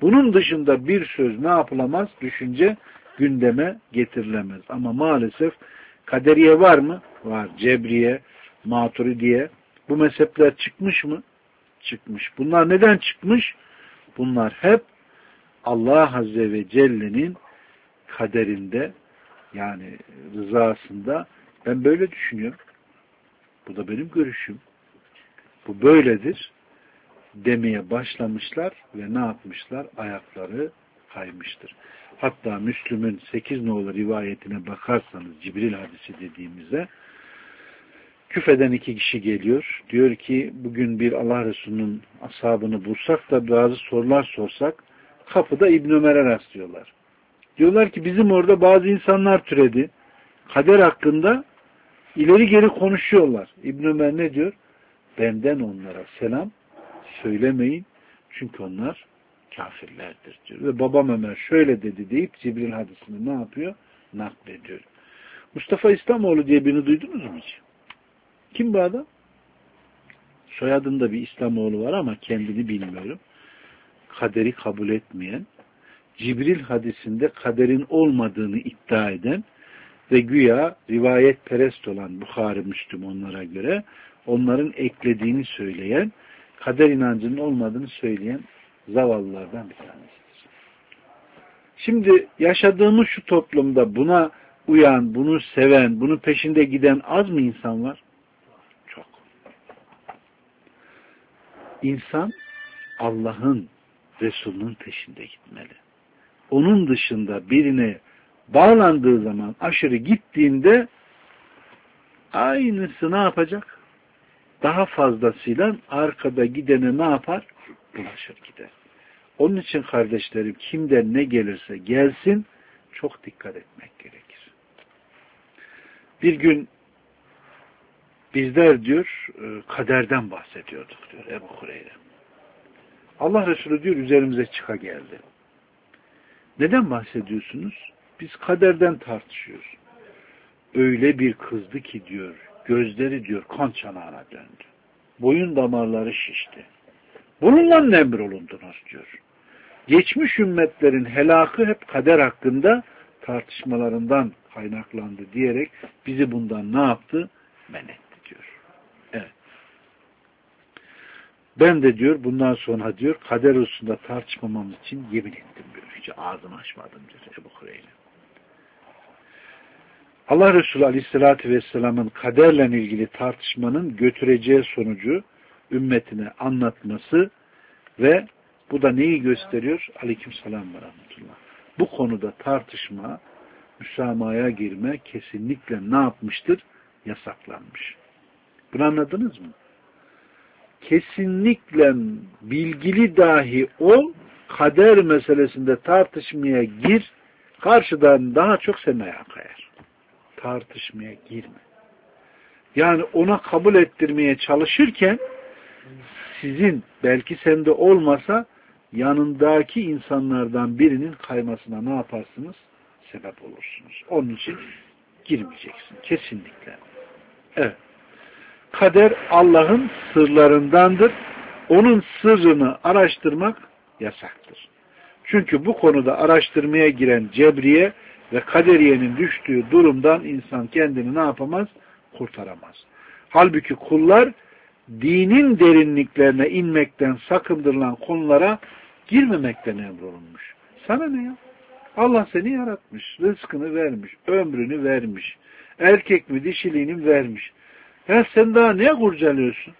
Bunun dışında bir söz ne yapılamaz? Düşünce gündeme getirilemez. Ama maalesef kaderiye var mı? Var. Cebriye, Maturidiye. Bu mezhepler çıkmış mı? Çıkmış. Bunlar neden çıkmış? Bunlar hep Allah Azze ve Celle'nin kaderinde, yani rızasında, ben böyle düşünüyorum. Bu da benim görüşüm. Bu böyledir demeye başlamışlar ve ne yapmışlar? Ayakları kaymıştır. Hatta Müslüm'ün 8 nolu rivayetine bakarsanız, Cibril hadisi dediğimizde, küfeden 2 kişi geliyor. Diyor ki bugün bir Allah Resulü'nün ashabını bulsak da bazı sorular sorsak, kapıda İbn Ömer'e rastlıyorlar. Diyorlar ki bizim orada bazı insanlar türedi. Kader hakkında ileri geri konuşuyorlar. İbn Ömer ne diyor? Benden onlara selam söylemeyin. Çünkü onlar kafirlerdir diyor. Ve babam Ömer şöyle dedi deyip Cibril hadisini ne yapıyor? Naklediyor. Mustafa İslamoğlu diye birini duydunuz mu hiç? Kim bu adam? Soyadında bir İslamoğlu var ama kendini bilmiyorum. Kaderi kabul etmeyen, Cibril hadisinde kaderin olmadığını iddia eden ve güya rivayet perest olan Bukhari, Müslüm onlara göre onların eklediğini söyleyen, kader inancının olmadığını söyleyen zavallılardan bir tanesidir. Şimdi yaşadığımız şu toplumda buna uyan, bunu seven, bunun peşinde giden az mı insan var? Çok. İnsan Allah'ın, Resul'ünün peşinde gitmeli. Onun dışında birine bağlandığı zaman, aşırı gittiğinde aynısı ne yapacak? Daha fazlasıyla arkada gidene ne yapar? Bulaşır gider. Onun için kardeşlerim, kimden ne gelirse gelsin çok dikkat etmek gerekir. Bir gün bizler diyor kaderden bahsediyorduk diyor Ebu Hureyre. Allah Resulü diyor üzerimize çıka geldi. Neden bahsediyorsunuz? Biz kaderden tartışıyoruz. Öyle bir kızdı ki diyor, gözleri diyor kan çanağına döndü. Boyun damarları şişti. Bununla emrolundunuz diyor. Geçmiş ümmetlerin helakı hep kader hakkında tartışmalarından kaynaklandı diyerek bizi bundan ne yaptı? Men etti diyor. Evet. Ben de diyor bundan sonra diyor kader hususunda tartışmamamız için yemin ettim diyor. Hiç ağzımı açmadım diyor Ebu Hureyre. Allah Resulü Aleyhisselatü Vesselam'ın kaderle ilgili tartışmanın götüreceği sonucu ümmetine anlatması ve bu da neyi gösteriyor? Aleykümselam ve rahmetullah. Bu konuda tartışma, müsamahaya girme kesinlikle ne yapmıştır? Yasaklanmış. Bunu anladınız mı? Kesinlikle bilgili dahi ol, kader meselesinde tartışmaya gir, karşıdan daha çok semaya kayar. Tartışmaya girme. Yani ona kabul ettirmeye çalışırken sizin, belki sende olmasa yanındaki insanlardan birinin kaymasına ne yaparsınız? Sebep olursunuz. Onun için girmeyeceksin. Kesinlikle. Evet. Kader Allah'ın sırlarındandır. Onun sırrını araştırmak yasaktır. Çünkü bu konuda araştırmaya giren cebriye ve kaderiyenin düştüğü durumdan insan kendini ne yapamaz? Kurtaramaz. Halbuki kullar dinin derinliklerine inmekten sakındırılan konulara girmemekten emrolunmuş. Sana ne ya? Allah seni yaratmış, rızkını vermiş, ömrünü vermiş, erkek mi dişiliğini vermiş. Ya sen daha neye kurcalıyorsun?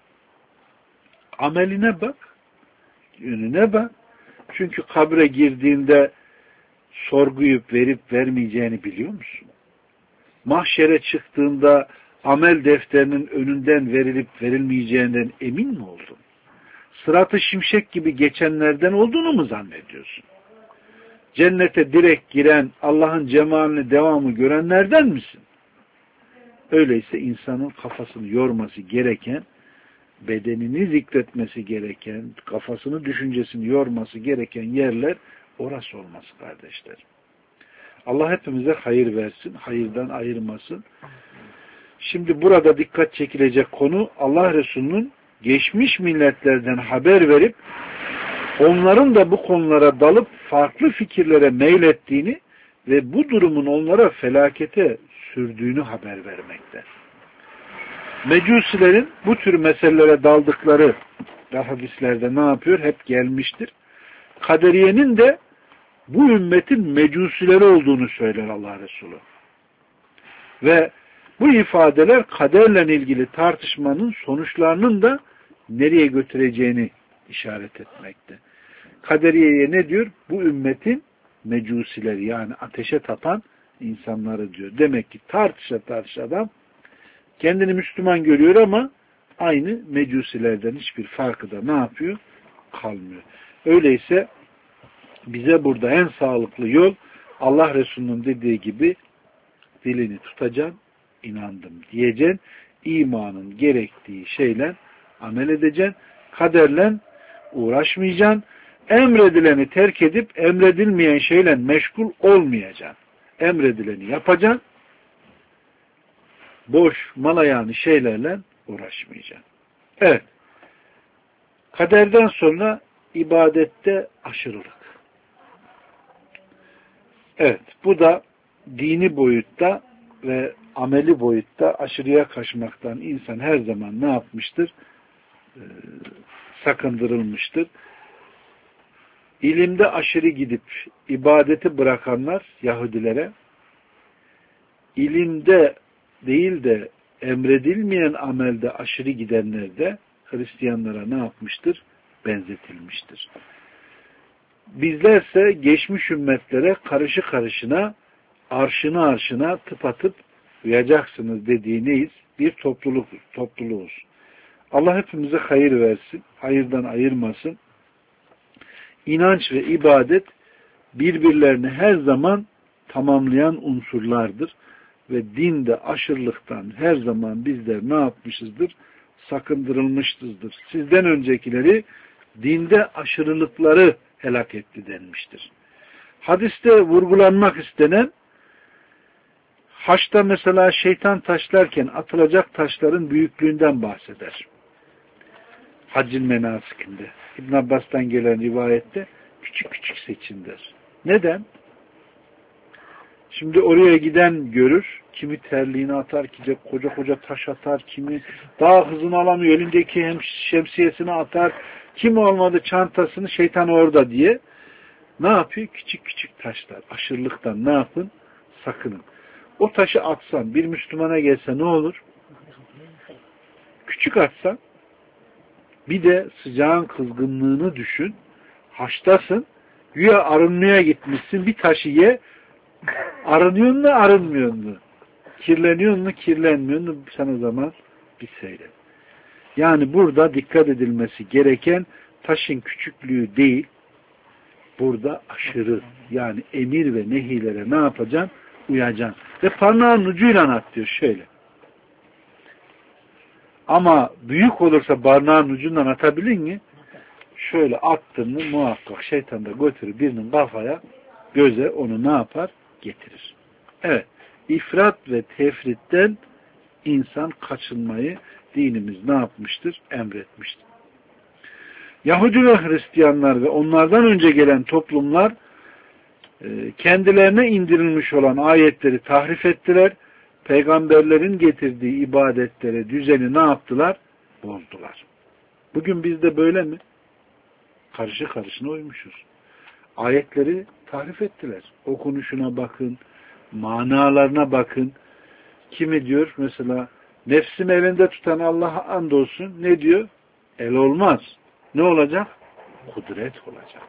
Ameline bak, yönüne bak. Çünkü kabre girdiğinde sorguyu verip vermeyeceğini biliyor musun? Mahşere çıktığında amel defterinin önünden verilip verilmeyeceğinden emin mi oldun? Sırat-ı şimşek gibi geçenlerden olduğunu mu zannediyorsun? Cennete direkt giren, Allah'ın cemalini devamı görenlerden misin? Öyleyse insanın kafasını yorması gereken, bedenini zikretmesi gereken, kafasını, düşüncesini yorması gereken yerler orası olması kardeşler. Allah hepimize hayır versin, hayırdan ayırmasın. Şimdi burada dikkat çekilecek konu Allah Resulü'nün geçmiş milletlerden haber verip onların da bu konulara dalıp farklı fikirlere meylettiğini ve bu durumun onlara felakete sürdüğünü haber vermekte. Mecusilerin bu tür meselelere daldıkları hadislerde ne yapıyor? Hep gelmiştir. Kaderiyenin de bu ümmetin mecusileri olduğunu söyler Allah Resulü. Ve bu ifadeler kaderle ilgili tartışmanın sonuçlarının da nereye götüreceğini işaret etmekte. Kaderiyeye ne diyor? Bu ümmetin mecusileri, yani ateşe tapan insanları diyor. Demek ki tartışa adam kendini Müslüman görüyor ama aynı mecusilerden hiçbir farkı da ne yapıyor? Kalmıyor. Öyleyse bize burada en sağlıklı yol Allah Resulü'nün dediği gibi dilini tutacaksın, inandım diyeceksin, imanın gerektiği şeyle amel edeceksin, kaderle uğraşmayacaksın, emredileni terk edip emredilmeyen şeyle meşgul olmayacaksın. Emredileni yapacaksın, boş malayani şeylerle uğraşmayacaksın. Evet. Kaderden sonra ibadette aşırılık. Evet. Bu da dini boyutta ve ameli boyutta aşırıya kaçmaktan insan her zaman ne yapmıştır? Sakındırılmıştır. İlimde aşırı gidip ibadeti bırakanlar Yahudilere, ilimde değil de emredilmeyen amelde aşırı gidenler de Hristiyanlara ne yapmıştır? Benzetilmiştir. Bizlerse geçmiş ümmetlere karışı karışına, arşına tıpatıp uyacaksınız dediği neyiz? Bir topluluğuz. Allah hepimize hayır versin, hayırdan ayırmasın. İnanç ve ibadet birbirlerini her zaman tamamlayan unsurlardır. Ve dinde aşırılıktan her zaman bizler ne yapmışızdır? Sakındırılmışızdır. Sizden öncekileri dinde aşırılıkları helak etti denmiştir. Hadiste vurgulanmak istenen, haçta mesela şeytan taşlarken atılacak taşların büyüklüğünden bahseder. Haccın menasikinde. İbn Abbas'tan gelen rivayette küçük küçük seçin der. Neden? Şimdi oraya giden görür, kimi terliğini atar, kimi koca taş atar, kimi daha hızını alamıyor, elindeki hem şemsiyesini atar, kim olmadı çantasını, şeytan orada diye. Ne yapıyor? Küçük küçük taşlar. Aşırılıktan ne yapın? Sakının. O taşı atsan, bir Müslümana gelse ne olur? Küçük atsan, bir de sıcağın kızgınlığını düşün, haçtasın, güya arınmaya gitmişsin, bir taşı ye, arınıyor mu, arınmıyor mu? Kirleniyor mu, kirlenmiyor mu? Sen o zaman bir seyret. Yani burada dikkat edilmesi gereken taşın küçüklüğü değil, burada aşırı, yani emir ve nehilere ne yapacaksın? Uyacaksın. Ve parmağın ucuyla at diyor şöyle. Ama büyük olursa parmağın ucundan atabilir mi? Şöyle attın mı muhakkak şeytan da götürür birinin kafaya, göze onu ne yapar? Getirir. Evet. İfrat ve tefritten insan kaçınmayı dinimiz ne yapmıştır? Emretmiştir. Yahudi ve Hristiyanlar ve onlardan önce gelen toplumlar kendilerine indirilmiş olan ayetleri tahrif ettiler. Peygamberlerin getirdiği ibadetlere, düzeni ne yaptılar? Bozdular. Bugün bizde böyle mi? Karşı karşına uymuşuz. Ayetleri tahrif ettiler. Okunuşuna bakın, manalarına bakın. Kimi diyor? Mesela nefsim elinde tutan Allah'a andolsun. Ne diyor? El olmaz. Ne olacak? Kudret olacak.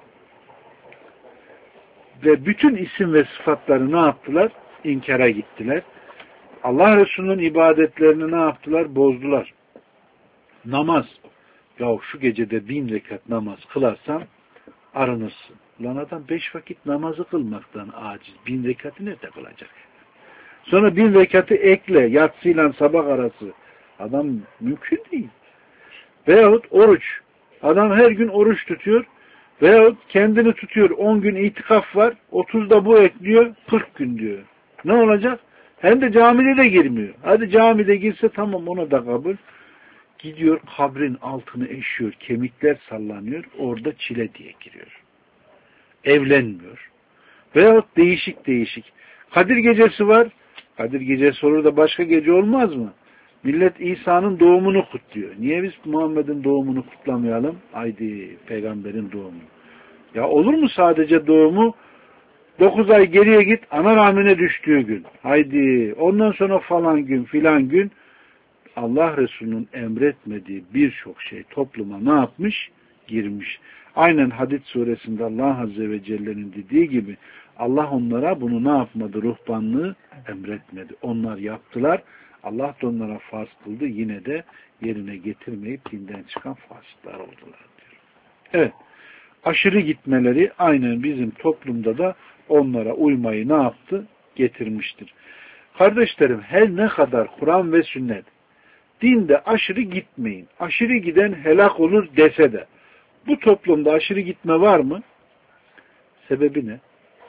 Ve bütün isim ve sıfatları ne yaptılar? İnkara gittiler. Allah Resulü'nün ibadetlerini ne yaptılar? Bozdular. Namaz. Ya şu gecede 1000 rekat namaz kılarsan arınırsın. Ulan adam 5 vakit namazı kılmaktan aciz. 1000 rekatı nerede kılacak? Sonra 1000 rekatı ekle. Yatsıyla sabah arası. Adam mümkün değil. Veyahut oruç. Adam her gün oruç tutuyor. Veyahut kendini tutuyor. 10 gün itikaf var. 30'da bu ekliyor. 40 gün diyor. Ne olacak? Hem de camide de girmiyor. Hadi camide girse tamam, ona da kabul. Gidiyor kabrin altını eşiyor, kemikler sallanıyor, orada çile diye giriyor. Evlenmiyor. Veyahut değişik. Kadir gecesi var. Kadir gecesi olur da başka gece olmaz mı? Millet İsa'nın doğumunu kutluyor. Niye biz Muhammed'in doğumunu kutlamayalım? Haydi peygamberin doğumu. Ya olur mu sadece doğumu? 9 ay geriye git, ana rahmine düştüğü gün. Haydi ondan sonra falan gün filan gün Allah Resulü'nün emretmediği birçok şey topluma ne yapmış? Girmiş. Aynen Hadid suresinde Allah Azze ve Celle'nin dediği gibi Allah onlara bunu ne yapmadı? Ruhbanlığı emretmedi. Onlar yaptılar. Allah da onlara farz kıldı. Yine de yerine getirmeyip dinden çıkan fasıklar oldular diyor. Evet. Aşırı gitmeleri aynen bizim toplumda da onlara uymayı ne yaptı? Getirmiştir. Kardeşlerim her ne kadar Kur'an ve sünnet dinde aşırı gitmeyin, aşırı giden helak olur dese de bu toplumda aşırı gitme var mı? Sebebi ne?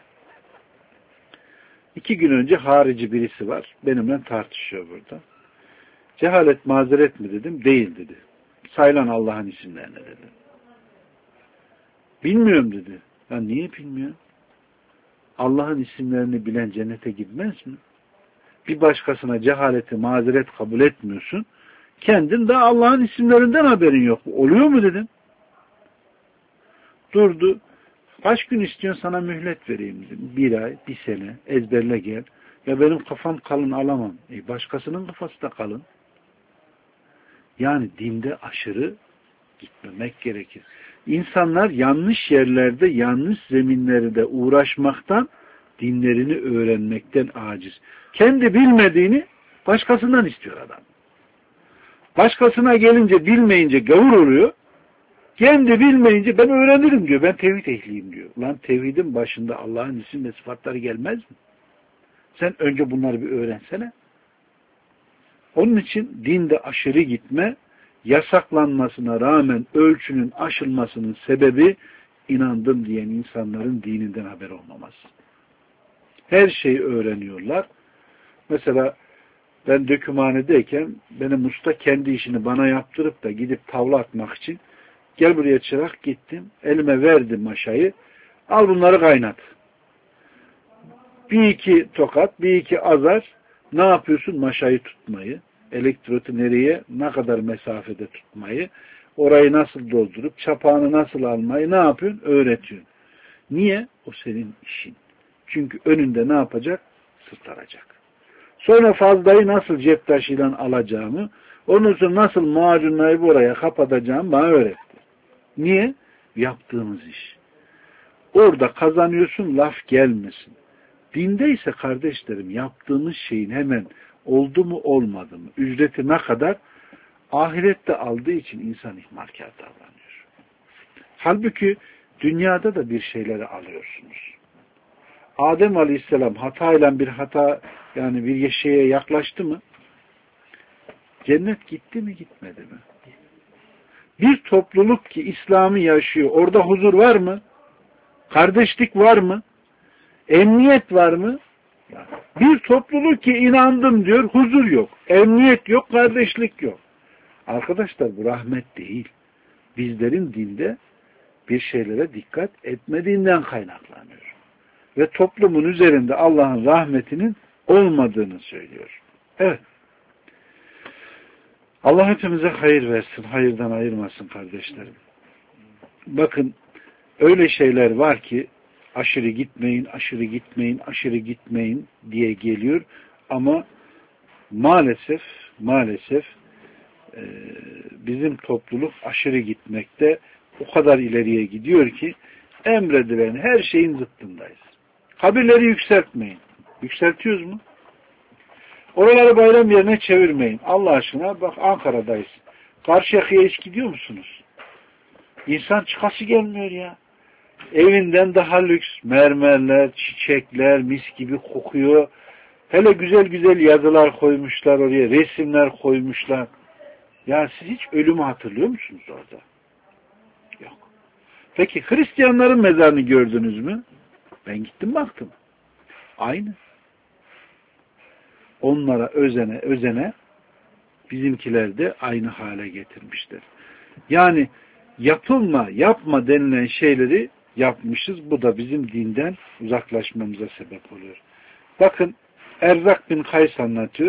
2 gün önce harici birisi var. Benimle tartışıyor burada. Cehalet mazeret mi dedim? Değil dedi. Sayılan Allah'ın isimlerine dedi. Bilmiyorum dedi. Ya niye bilmiyor? Allah'ın isimlerini bilen cennete gitmez mi? Bir başkasına cehaleti mazeret kabul etmiyorsun. Kendin de Allah'ın isimlerinden haberin yok. Oluyor mu dedim. Durdu. Kaç gün istiyorsun sana mühlet vereyim dedim. 1 ay, 1 sene ezberle gel. Ya benim kafam kalın alamam. Başkasının kafası da kalın. Yani dinde aşırı gitmemek gerekir. İnsanlar yanlış yerlerde, yanlış zeminlerde uğraşmaktan, dinlerini öğrenmekten aciz. Kendi bilmediğini başkasından istiyor adam. Başkasına gelince bilmeyince gavur oluyor. Kendi bilmeyince ben öğrenirim diyor. Ben tevhid ehliyim diyor. Lan tevhidin başında Allah'ın isim ve sıfatları gelmez mi? Sen önce bunları bir öğrensene. Onun için dinde aşırı gitme, yasaklanmasına rağmen ölçünün aşılmasının sebebi inandım diyen insanların dininden haber olmaması. Her şeyi öğreniyorlar. Mesela ben dökümhanedeyken benim usta kendi işini bana yaptırıp da gidip tavla atmak için gel buraya çırak gittim. Elime verdim maşayı. Al bunları kaynat. 1-2 tokat, 1-2 azar. Ne yapıyorsun? Maşayı tutmayı. Elektrotu nereye, ne kadar mesafede tutmayı. Orayı nasıl doldurup, çapağını nasıl almayı ne yapıyorsun? Öğretiyorsun. Niye? O senin işin. Çünkü önünde ne yapacak? Sırtlanacak. Sonra fazlayı nasıl cep taşıyla alacağımı, ondan sonra nasıl macunlayıp oraya kapatacağımı bana öğretti. Niye? Yaptığımız iş. Orada kazanıyorsun, laf gelmesin. Dinde ise kardeşlerim yaptığımız şeyin hemen oldu mu olmadı mı, ücreti ne kadar ahirette aldığı için insan ihmalkar davranıyor. Halbuki dünyada da bir şeyleri alıyorsunuz. Adem Aleyhisselam hatayla bir hata yani bir şeye yaklaştı mı? Cennet gitti mi gitmedi mi? Bir topluluk ki İslam'ı yaşıyor. Orada huzur var mı? Kardeşlik var mı? Emniyet var mı? Bir topluluk ki inandım diyor, huzur yok. Emniyet yok, kardeşlik yok. Arkadaşlar bu rahmet değil. Bizlerin dinde bir şeylere dikkat etmediğinden kaynaklanıyor. Ve toplumun üzerinde Allah'ın rahmetinin olmadığını söylüyor. Evet. Allah hepimize hayır versin, hayırdan ayırmasın kardeşlerim. Bakın öyle şeyler var ki aşırı gitmeyin, aşırı gitmeyin, aşırı gitmeyin diye geliyor. Ama maalesef bizim topluluk aşırı gitmekte o kadar ileriye gidiyor ki emredilen her şeyin zıttındayız. Kabirleri yükseltmeyin. Yükseltiyoruz mu? Oraları bayram yerine çevirmeyin. Allah aşkına bak Ankara'dayız. Karşıyaka'ya hiç gidiyor musunuz? İnsan çıkası gelmiyor ya. Evinden daha lüks mermerler, çiçekler, mis gibi kokuyor. Hele güzel güzel yazılar koymuşlar oraya, resimler koymuşlar. Ya siz hiç ölümü hatırlıyor musunuz orada? Yok. Peki Hristiyanların mezarını gördünüz mü? Ben gittim baktım. Aynı. Onlara özene bizimkiler de aynı hale getirmişler. Yani yapma denilen şeyleri yapmışız. Bu da bizim dinden uzaklaşmamıza sebep oluyor. Bakın Erzak bin Kays anlatıyor.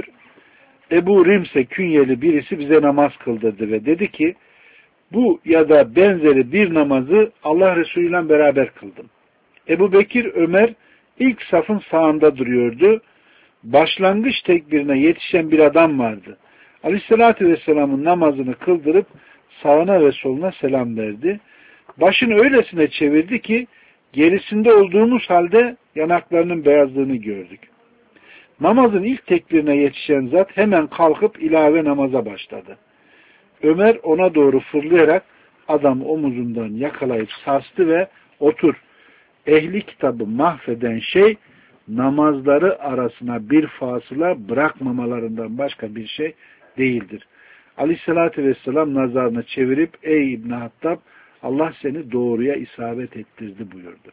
Ebu Rimse künyeli birisi bize namaz kıldırdı ve dedi ki bu ya da benzeri bir namazı Allah Resulü ile beraber kıldım. Ebu Bekir, Ömer ilk safın sağında duruyordu. Başlangıç tekbirine yetişen bir adam vardı. Aleyhissalatü Vesselam'ın namazını kıldırıp sağına ve soluna selam verdi. Başını öylesine çevirdi ki gerisinde olduğumuz halde yanaklarının beyazlığını gördük. Namazın ilk tekbirine yetişen zat hemen kalkıp ilave namaza başladı. Ömer ona doğru fırlayarak adamı omuzundan yakalayıp sarstı ve otur. Ehli kitabı mahveden şey namazları arasına bir fasıla bırakmamalarından başka bir şey değildir. Aleyhissalatü vesselam nazarını çevirip ey İbn Hattab Allah seni doğruya isabet ettirdi buyurdu.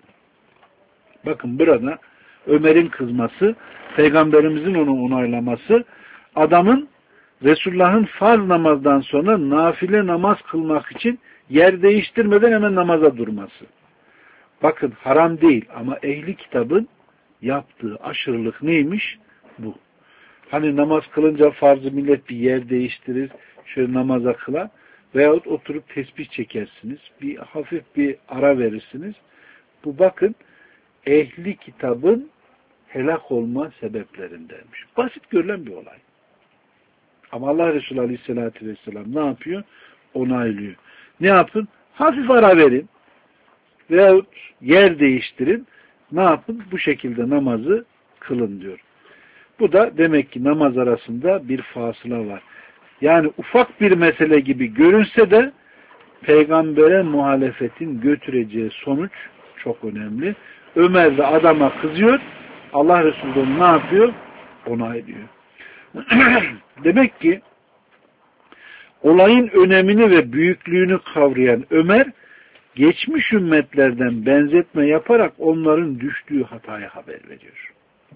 Bakın burada Ömer'in kızması, Peygamberimizin onu onaylaması, adamın Resulullah'ın farz namazdan sonra nafile namaz kılmak için yer değiştirmeden hemen namaza durması. Bakın haram değil ama ehli kitabın yaptığı aşırılık neymiş? Bu. Hani namaz kılınca farzı millet bir yer değiştirir, şöyle namaza kılar veyahut oturup tesbih çekersiniz, bir hafif bir ara verirsiniz. Bu bakın ehli kitabın helak olma sebeplerindenmiş. Basit görülen bir olay. Ama Allah Resulü Aleyhisselatü Vesselam ne yapıyor? Onaylıyor. Ne yapın? Hafif ara verin veyahut yer değiştirin. Ne yapın? Bu şekilde namazı kılın diyor. Bu da demek ki namaz arasında bir fasıla var. Yani ufak bir mesele gibi görünse de peygambere muhalefetin götüreceği sonuç çok önemli. Ömer de adama kızıyor. Allah Resulü ne yapıyor? Onaylıyor. Demek ki olayın önemini ve büyüklüğünü kavrayan Ömer geçmiş ümmetlerden benzetme yaparak onların düştüğü hataya haber veriyor.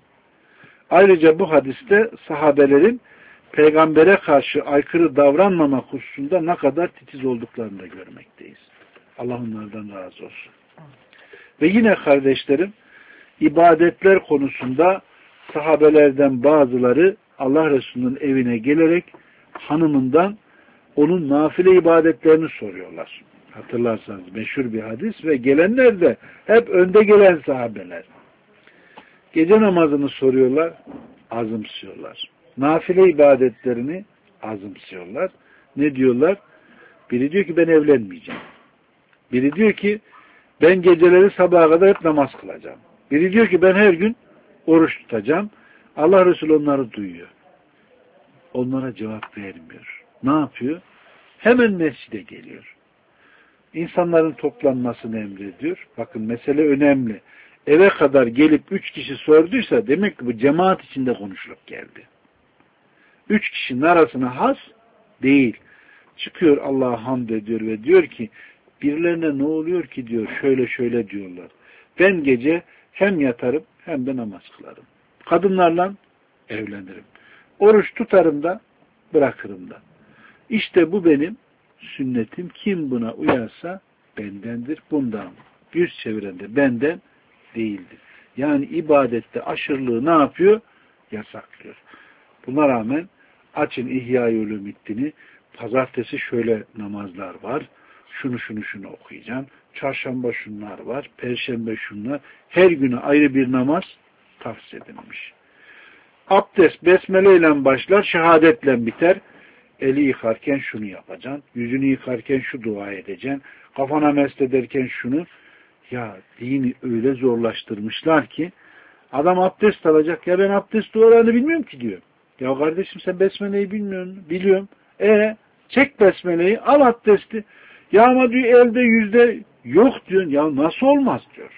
Ayrıca bu hadiste sahabelerin peygambere karşı aykırı davranmamak hususunda ne kadar titiz olduklarını da görmekteyiz. Allah onlardan razı olsun. Ve yine kardeşlerim, ibadetler konusunda sahabelerden bazıları Allah Resulü'nün evine gelerek hanımından onun nafile ibadetlerini soruyorlar. Hatırlarsanız meşhur bir hadis ve gelenler de hep önde gelen sahabeler. Gece namazını soruyorlar, azımsıyorlar. Nafile ibadetlerini azımsıyorlar. Ne diyorlar? Biri diyor ki ben evlenmeyeceğim. Biri diyor ki ben geceleri sabaha kadar hep namaz kılacağım. Biri diyor ki ben her gün oruç tutacağım. Allah Resulü onları duyuyor. Onlara cevap vermiyor. Ne yapıyor? Hemen mescide geliyor. İnsanların toplanmasını emrediyor. Bakın mesele önemli. Eve kadar gelip 3 kişi sorduysa demek ki bu cemaat içinde konuşulup geldi. 3 kişinin arasına has değil. Çıkıyor Allah'a hamd ediyor ve diyor ki birilerine ne oluyor ki diyor şöyle şöyle diyorlar. Ben gece hem yatarım hem de namaz kılarım. Kadınlarla evlenirim. Oruç tutarım da bırakırım da. İşte bu benim sünnetim. Kim buna uyarsa bendendir. Bundan yüz çeviren de benden değildir. Yani ibadette aşırılığı ne yapıyor? Yasaklıyor. Buna rağmen açın İhya-i Ulûmiddin'i, pazartesi şöyle namazlar var. Şunu okuyacağım. Çarşamba şunlar var. Perşembe şunlar. Her güne ayrı bir namaz tavsiye edilmiş. Abdest besmele ile başlar, şehadetle biter. Eli yıkarken şunu yapacaksın. Yüzünü yıkarken şu dua edeceksin. Kafana mest ederken şunu. Ya dini öyle zorlaştırmışlar ki adam abdest alacak. Ya ben abdest dualarını bilmiyorum ki diyor. Ya kardeşim sen besmeleyi bilmiyorsun. Biliyorum. Çek besmeleyi, al abdesti. Ya ama diyor elde yüzde yok diyorsun. Ya nasıl olmaz diyor.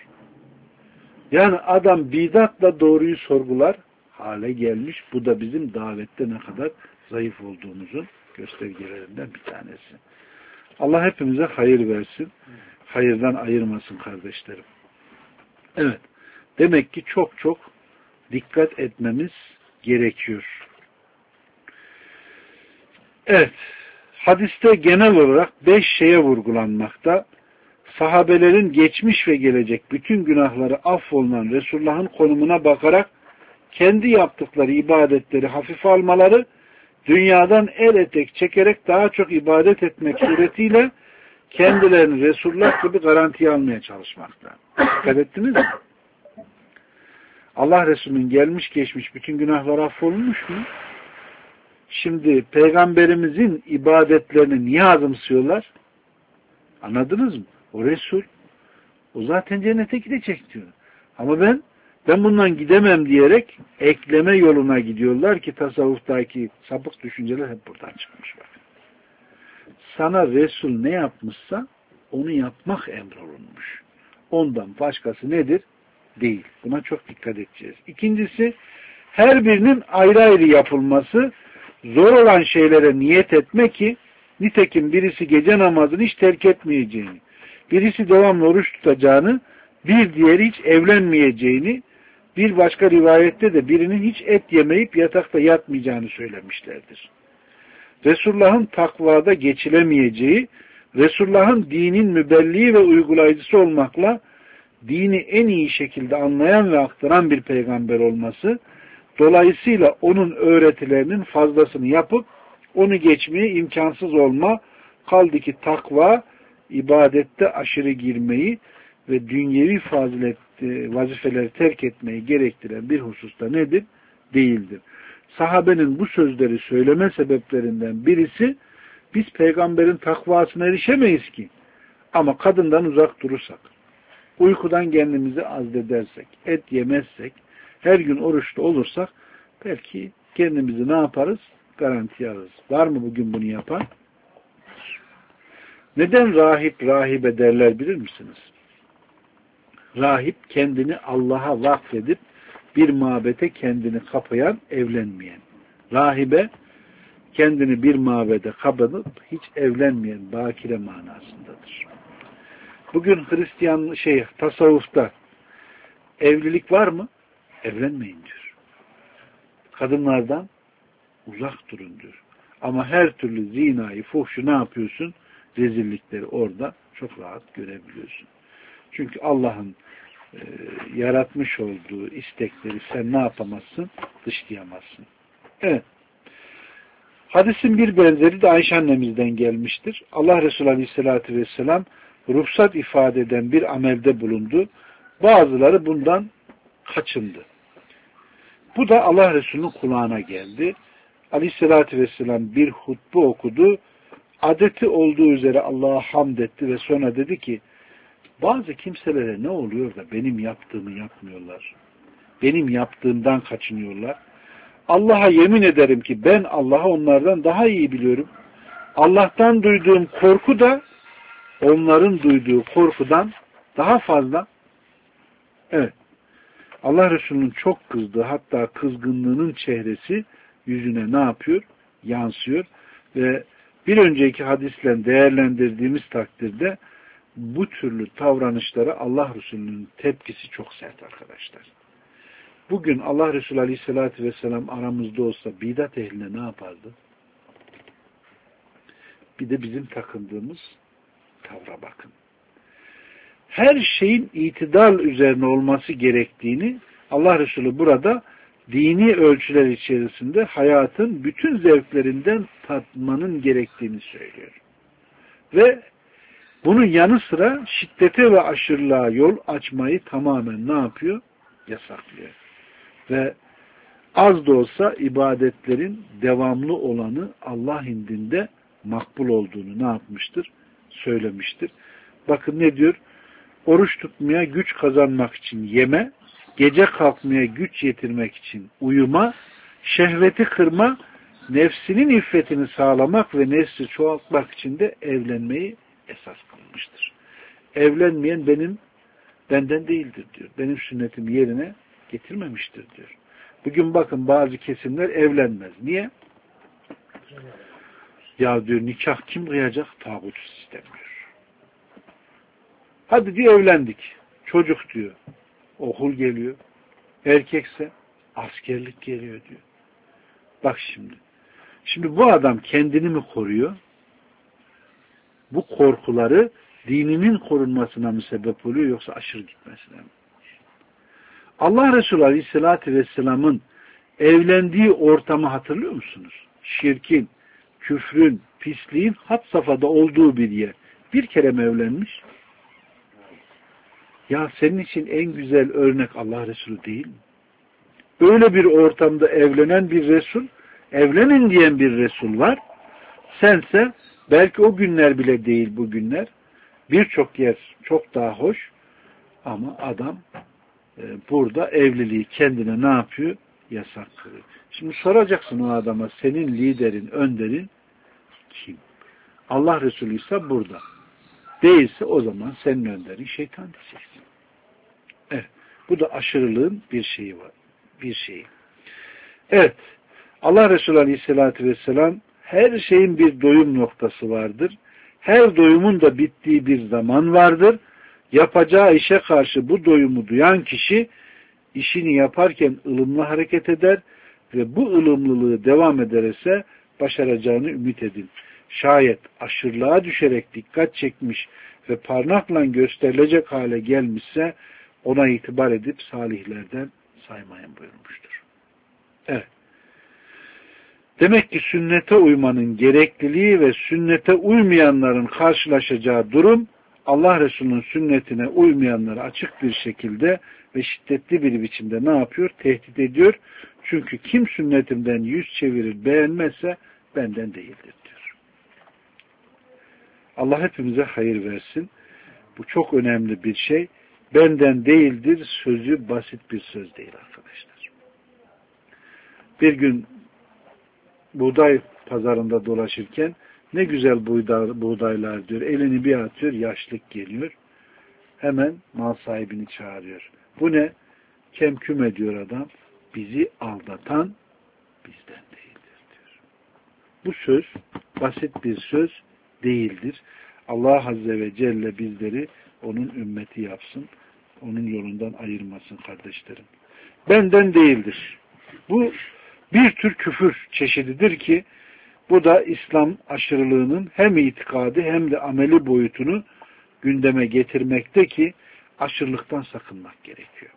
Yani adam bidatla doğruyu sorgular hale gelmiş. Bu da bizim davette ne kadar zayıf olduğumuzun göstergelerinden bir tanesi. Allah hepimize hayır versin. Hayırdan ayırmasın kardeşlerim. Evet. Demek ki çok çok dikkat etmemiz gerekiyor. Evet. Hadiste genel olarak 5 şeye vurgulanmakta. Sahabelerin geçmiş ve gelecek bütün günahları affolunan Resulullah'ın konumuna bakarak kendi yaptıkları ibadetleri hafife almaları, dünyadan el etek çekerek daha çok ibadet etmek suretiyle kendilerini Resulullah gibi garantiye almaya çalışmakta. Dikkat ettiniz mi? Allah Resulü'nün gelmiş geçmiş bütün günahları affolunmuş mu? Şimdi Peygamberimizin ibadetlerini niye azımsıyorlar? Anladınız mı? O Resul. O zaten cennete gidecek diyor. Ama ben bundan gidemem diyerek ekleme yoluna gidiyorlar ki tasavvuftaki sapık düşünceler hep buradan çıkmış. Bak. Sana Resul ne yapmışsa onu yapmak emrolunmuş. Ondan başkası nedir? Değil. Buna çok dikkat edeceğiz. İkincisi, her birinin ayrı ayrı yapılması, zor olan şeylere niyet etme ki nitekim birisi gece namazını hiç terk etmeyeceğini, birisi devamlı oruç tutacağını, bir diğeri hiç evlenmeyeceğini, bir başka rivayette de birinin hiç et yemeyip yatakta yatmayacağını söylemişlerdir. Resulullah'ın takvada geçilemeyeceği, Resulullah'ın dinin mübelliği ve uygulayıcısı olmakla dini en iyi şekilde anlayan ve aktaran bir peygamber olması, dolayısıyla onun öğretilerinin fazlasını yapıp onu geçmeye imkansız olma, kaldı ki takva, ibadette aşırı girmeyi ve dünyevi vazifeleri terk etmeyi gerektiren bir hususta nedir? Değildir. Sahabenin bu sözleri söyleme sebeplerinden birisi, biz peygamberin takvasına erişemeyiz ki. Ama kadından uzak durursak, uykudan kendimizi azdedersek, et yemezsek, her gün oruçlu olursak, belki kendimizi ne yaparız? Garantiye alırız. Var mı bugün bunu yapan? Neden rahip, rahibe derler bilir misiniz? Rahip kendini Allah'a vakfedip bir mabete kendini kapayan, evlenmeyen. Rahibe kendini bir mabede kapatıp hiç evlenmeyen, bakire manasındadır. Bugün Hristiyan tasavvufta evlilik var mı? Evlenmeyin diyor. Kadınlardan uzak durun diyor. Ama her türlü zinayı, fuhşu ne yapıyorsun? Rezillikleri orada çok rahat görebiliyorsun. Çünkü Allah'ın yaratmış olduğu istekleri sen ne yapamazsın? Dışlayamazsın. Evet. Hadisin bir benzeri de Ayşe annemizden gelmiştir. Allah Resulü Aleyhisselatü Vesselam ruhsat ifade eden bir amelde bulundu. Bazıları bundan kaçındı. Bu da Allah Resulü'nün kulağına geldi. Aleyhisselatü Vesselam bir hutbe okudu. Adeti olduğu üzere Allah'a hamd etti ve sonra dedi ki, bazı kimselere ne oluyor da benim yaptığımı yapmıyorlar. Benim yaptığımdan kaçınıyorlar. Allah'a yemin ederim ki ben Allah'ı onlardan daha iyi biliyorum. Allah'tan duyduğum korku da onların duyduğu korkudan daha fazla. Evet. Allah Resulü'nün çok kızdığı, hatta kızgınlığının çehresi yüzüne ne yapıyor? Yansıyor. Ve bir önceki hadisle değerlendirdiğimiz takdirde bu türlü davranışlara Allah Resulü'nün tepkisi çok sert arkadaşlar. Bugün Allah Resulü Aleyhisselatü Vesselam aramızda olsa bidat ehline ne yapardı? Bir de bizim takındığımız tavra bakın. Her şeyin itidal üzerine olması gerektiğini Allah Resulü burada dini ölçüler içerisinde hayatın bütün zevklerinden tatmanın gerektiğini söylüyor. Ve bunun yanı sıra şiddete ve aşırılığa yol açmayı tamamen ne yapıyor? Yasaklıyor. Ve az da olsa ibadetlerin devamlı olanı Allah indinde makbul olduğunu ne yapmıştır? Söylemiştir. Bakın ne diyor? Oruç tutmaya güç kazanmak için yeme, gece kalkmaya güç yetirmek için uyuma, şehveti kırma, nefsinin iffetini sağlamak ve nesli çoğaltmak için de evlenmeyi esas kılmıştır. Evlenmeyen benden değildir diyor. Benim sünnetimi yerine getirmemiştir diyor. Bugün bakın bazı kesimler evlenmez. Niye? Ya diyor nikah kim kıyacak? Tağut istemiyor. Hadi diyor evlendik. Çocuk diyor. Okul geliyor. Erkekse askerlik geliyor diyor. Bak şimdi. Şimdi bu adam kendini mi koruyor? Bu korkuları dininin korunmasına mı sebep oluyor yoksa aşırı gitmesine mi? Allah Resulü Aleyhisselatü Vesselam'ın evlendiği ortamı hatırlıyor musunuz? Şirkin, küfrün, pisliğin had safhada olduğu bir yer. Bir kere mi evlenmiş? Ya senin için en güzel örnek Allah Resulü değil mi? Öyle bir ortamda evlenen bir Resul, evlenin diyen bir Resul var. Sense belki o günler bile değil bu günler. Birçok yer çok daha hoş ama adam burada evliliği kendine ne yapıyor? Yasak kılıyor. Şimdi soracaksın o adama senin liderin, önderin kim? Allah Resulü ise burada. Değilse o zaman senin önderin şeytan diyeceksin. Evet. Bu da aşırılığın bir şeyi var. Bir şeyi. Evet. Allah Resulü Aleyhisselatü Vesselam her şeyin bir doyum noktası vardır. Her doyumun da bittiği bir zaman vardır. Yapacağı işe karşı bu doyumu duyan kişi işini yaparken ılımlı hareket eder ve bu ılımlılığı devam ederse başaracağını ümit edin. Şayet aşırılığa düşerek dikkat çekmiş ve parmakla gösterilecek hale gelmişse ona itibar edip salihlerden saymayın buyurmuştur. Evet. Demek ki sünnete uymanın gerekliliği ve sünnete uymayanların karşılaşacağı durum Allah Resulü'nün sünnetine uymayanları açık bir şekilde ve şiddetli bir biçimde ne yapıyor? Tehdit ediyor. Çünkü kim sünnetimden yüz çevirir beğenmezse benden değildir diyor. Allah hepimize hayır versin. Bu çok önemli bir şey. Benden değildir sözü basit bir söz değil arkadaşlar. Bir gün buğday pazarında dolaşırken ne güzel buğdaylar diyor. Elini bir atıyor, yaşlık geliyor. Hemen mal sahibini çağırıyor. Bu ne? Kemküm ediyor adam. Bizi aldatan bizden değildir diyor. Bu söz basit bir söz değildir. Allah Azze ve Celle bizleri onun ümmeti yapsın. Onun yolundan ayırmasın kardeşlerim. Benden değildir. Bu bir tür küfür çeşididir ki bu da İslam aşırılığının hem itikadı hem de ameli boyutunu gündeme getirmekte ki aşırılıktan sakınmak gerekiyor.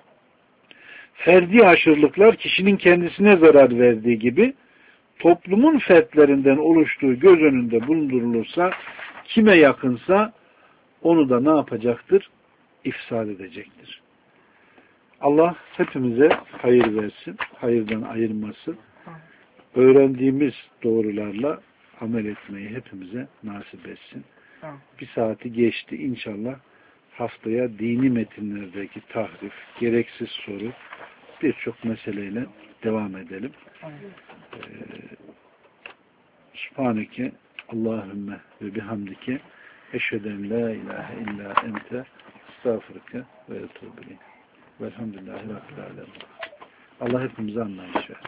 Ferdi aşırılıklar kişinin kendisine zarar verdiği gibi toplumun fertlerinden oluştuğu göz önünde bulundurulursa kime yakınsa onu da ne yapacaktır? İfsad edecektir. Allah hepimize hayır versin, hayırdan ayırmasın. Öğrendiğimiz doğrularla amel etmeyi hepimize nasip etsin. Bir saati geçti. İnşallah haftaya dini metinlerdeki tahrif, gereksiz soru birçok meseleyle devam edelim. Subhaneke Allahümme ve bihamdike eşheden la ilahe illa ente estağfurke ve etûbü ileyk. Velhamdülillahi Rabbil alemin. Allah hepimize anlayış versin.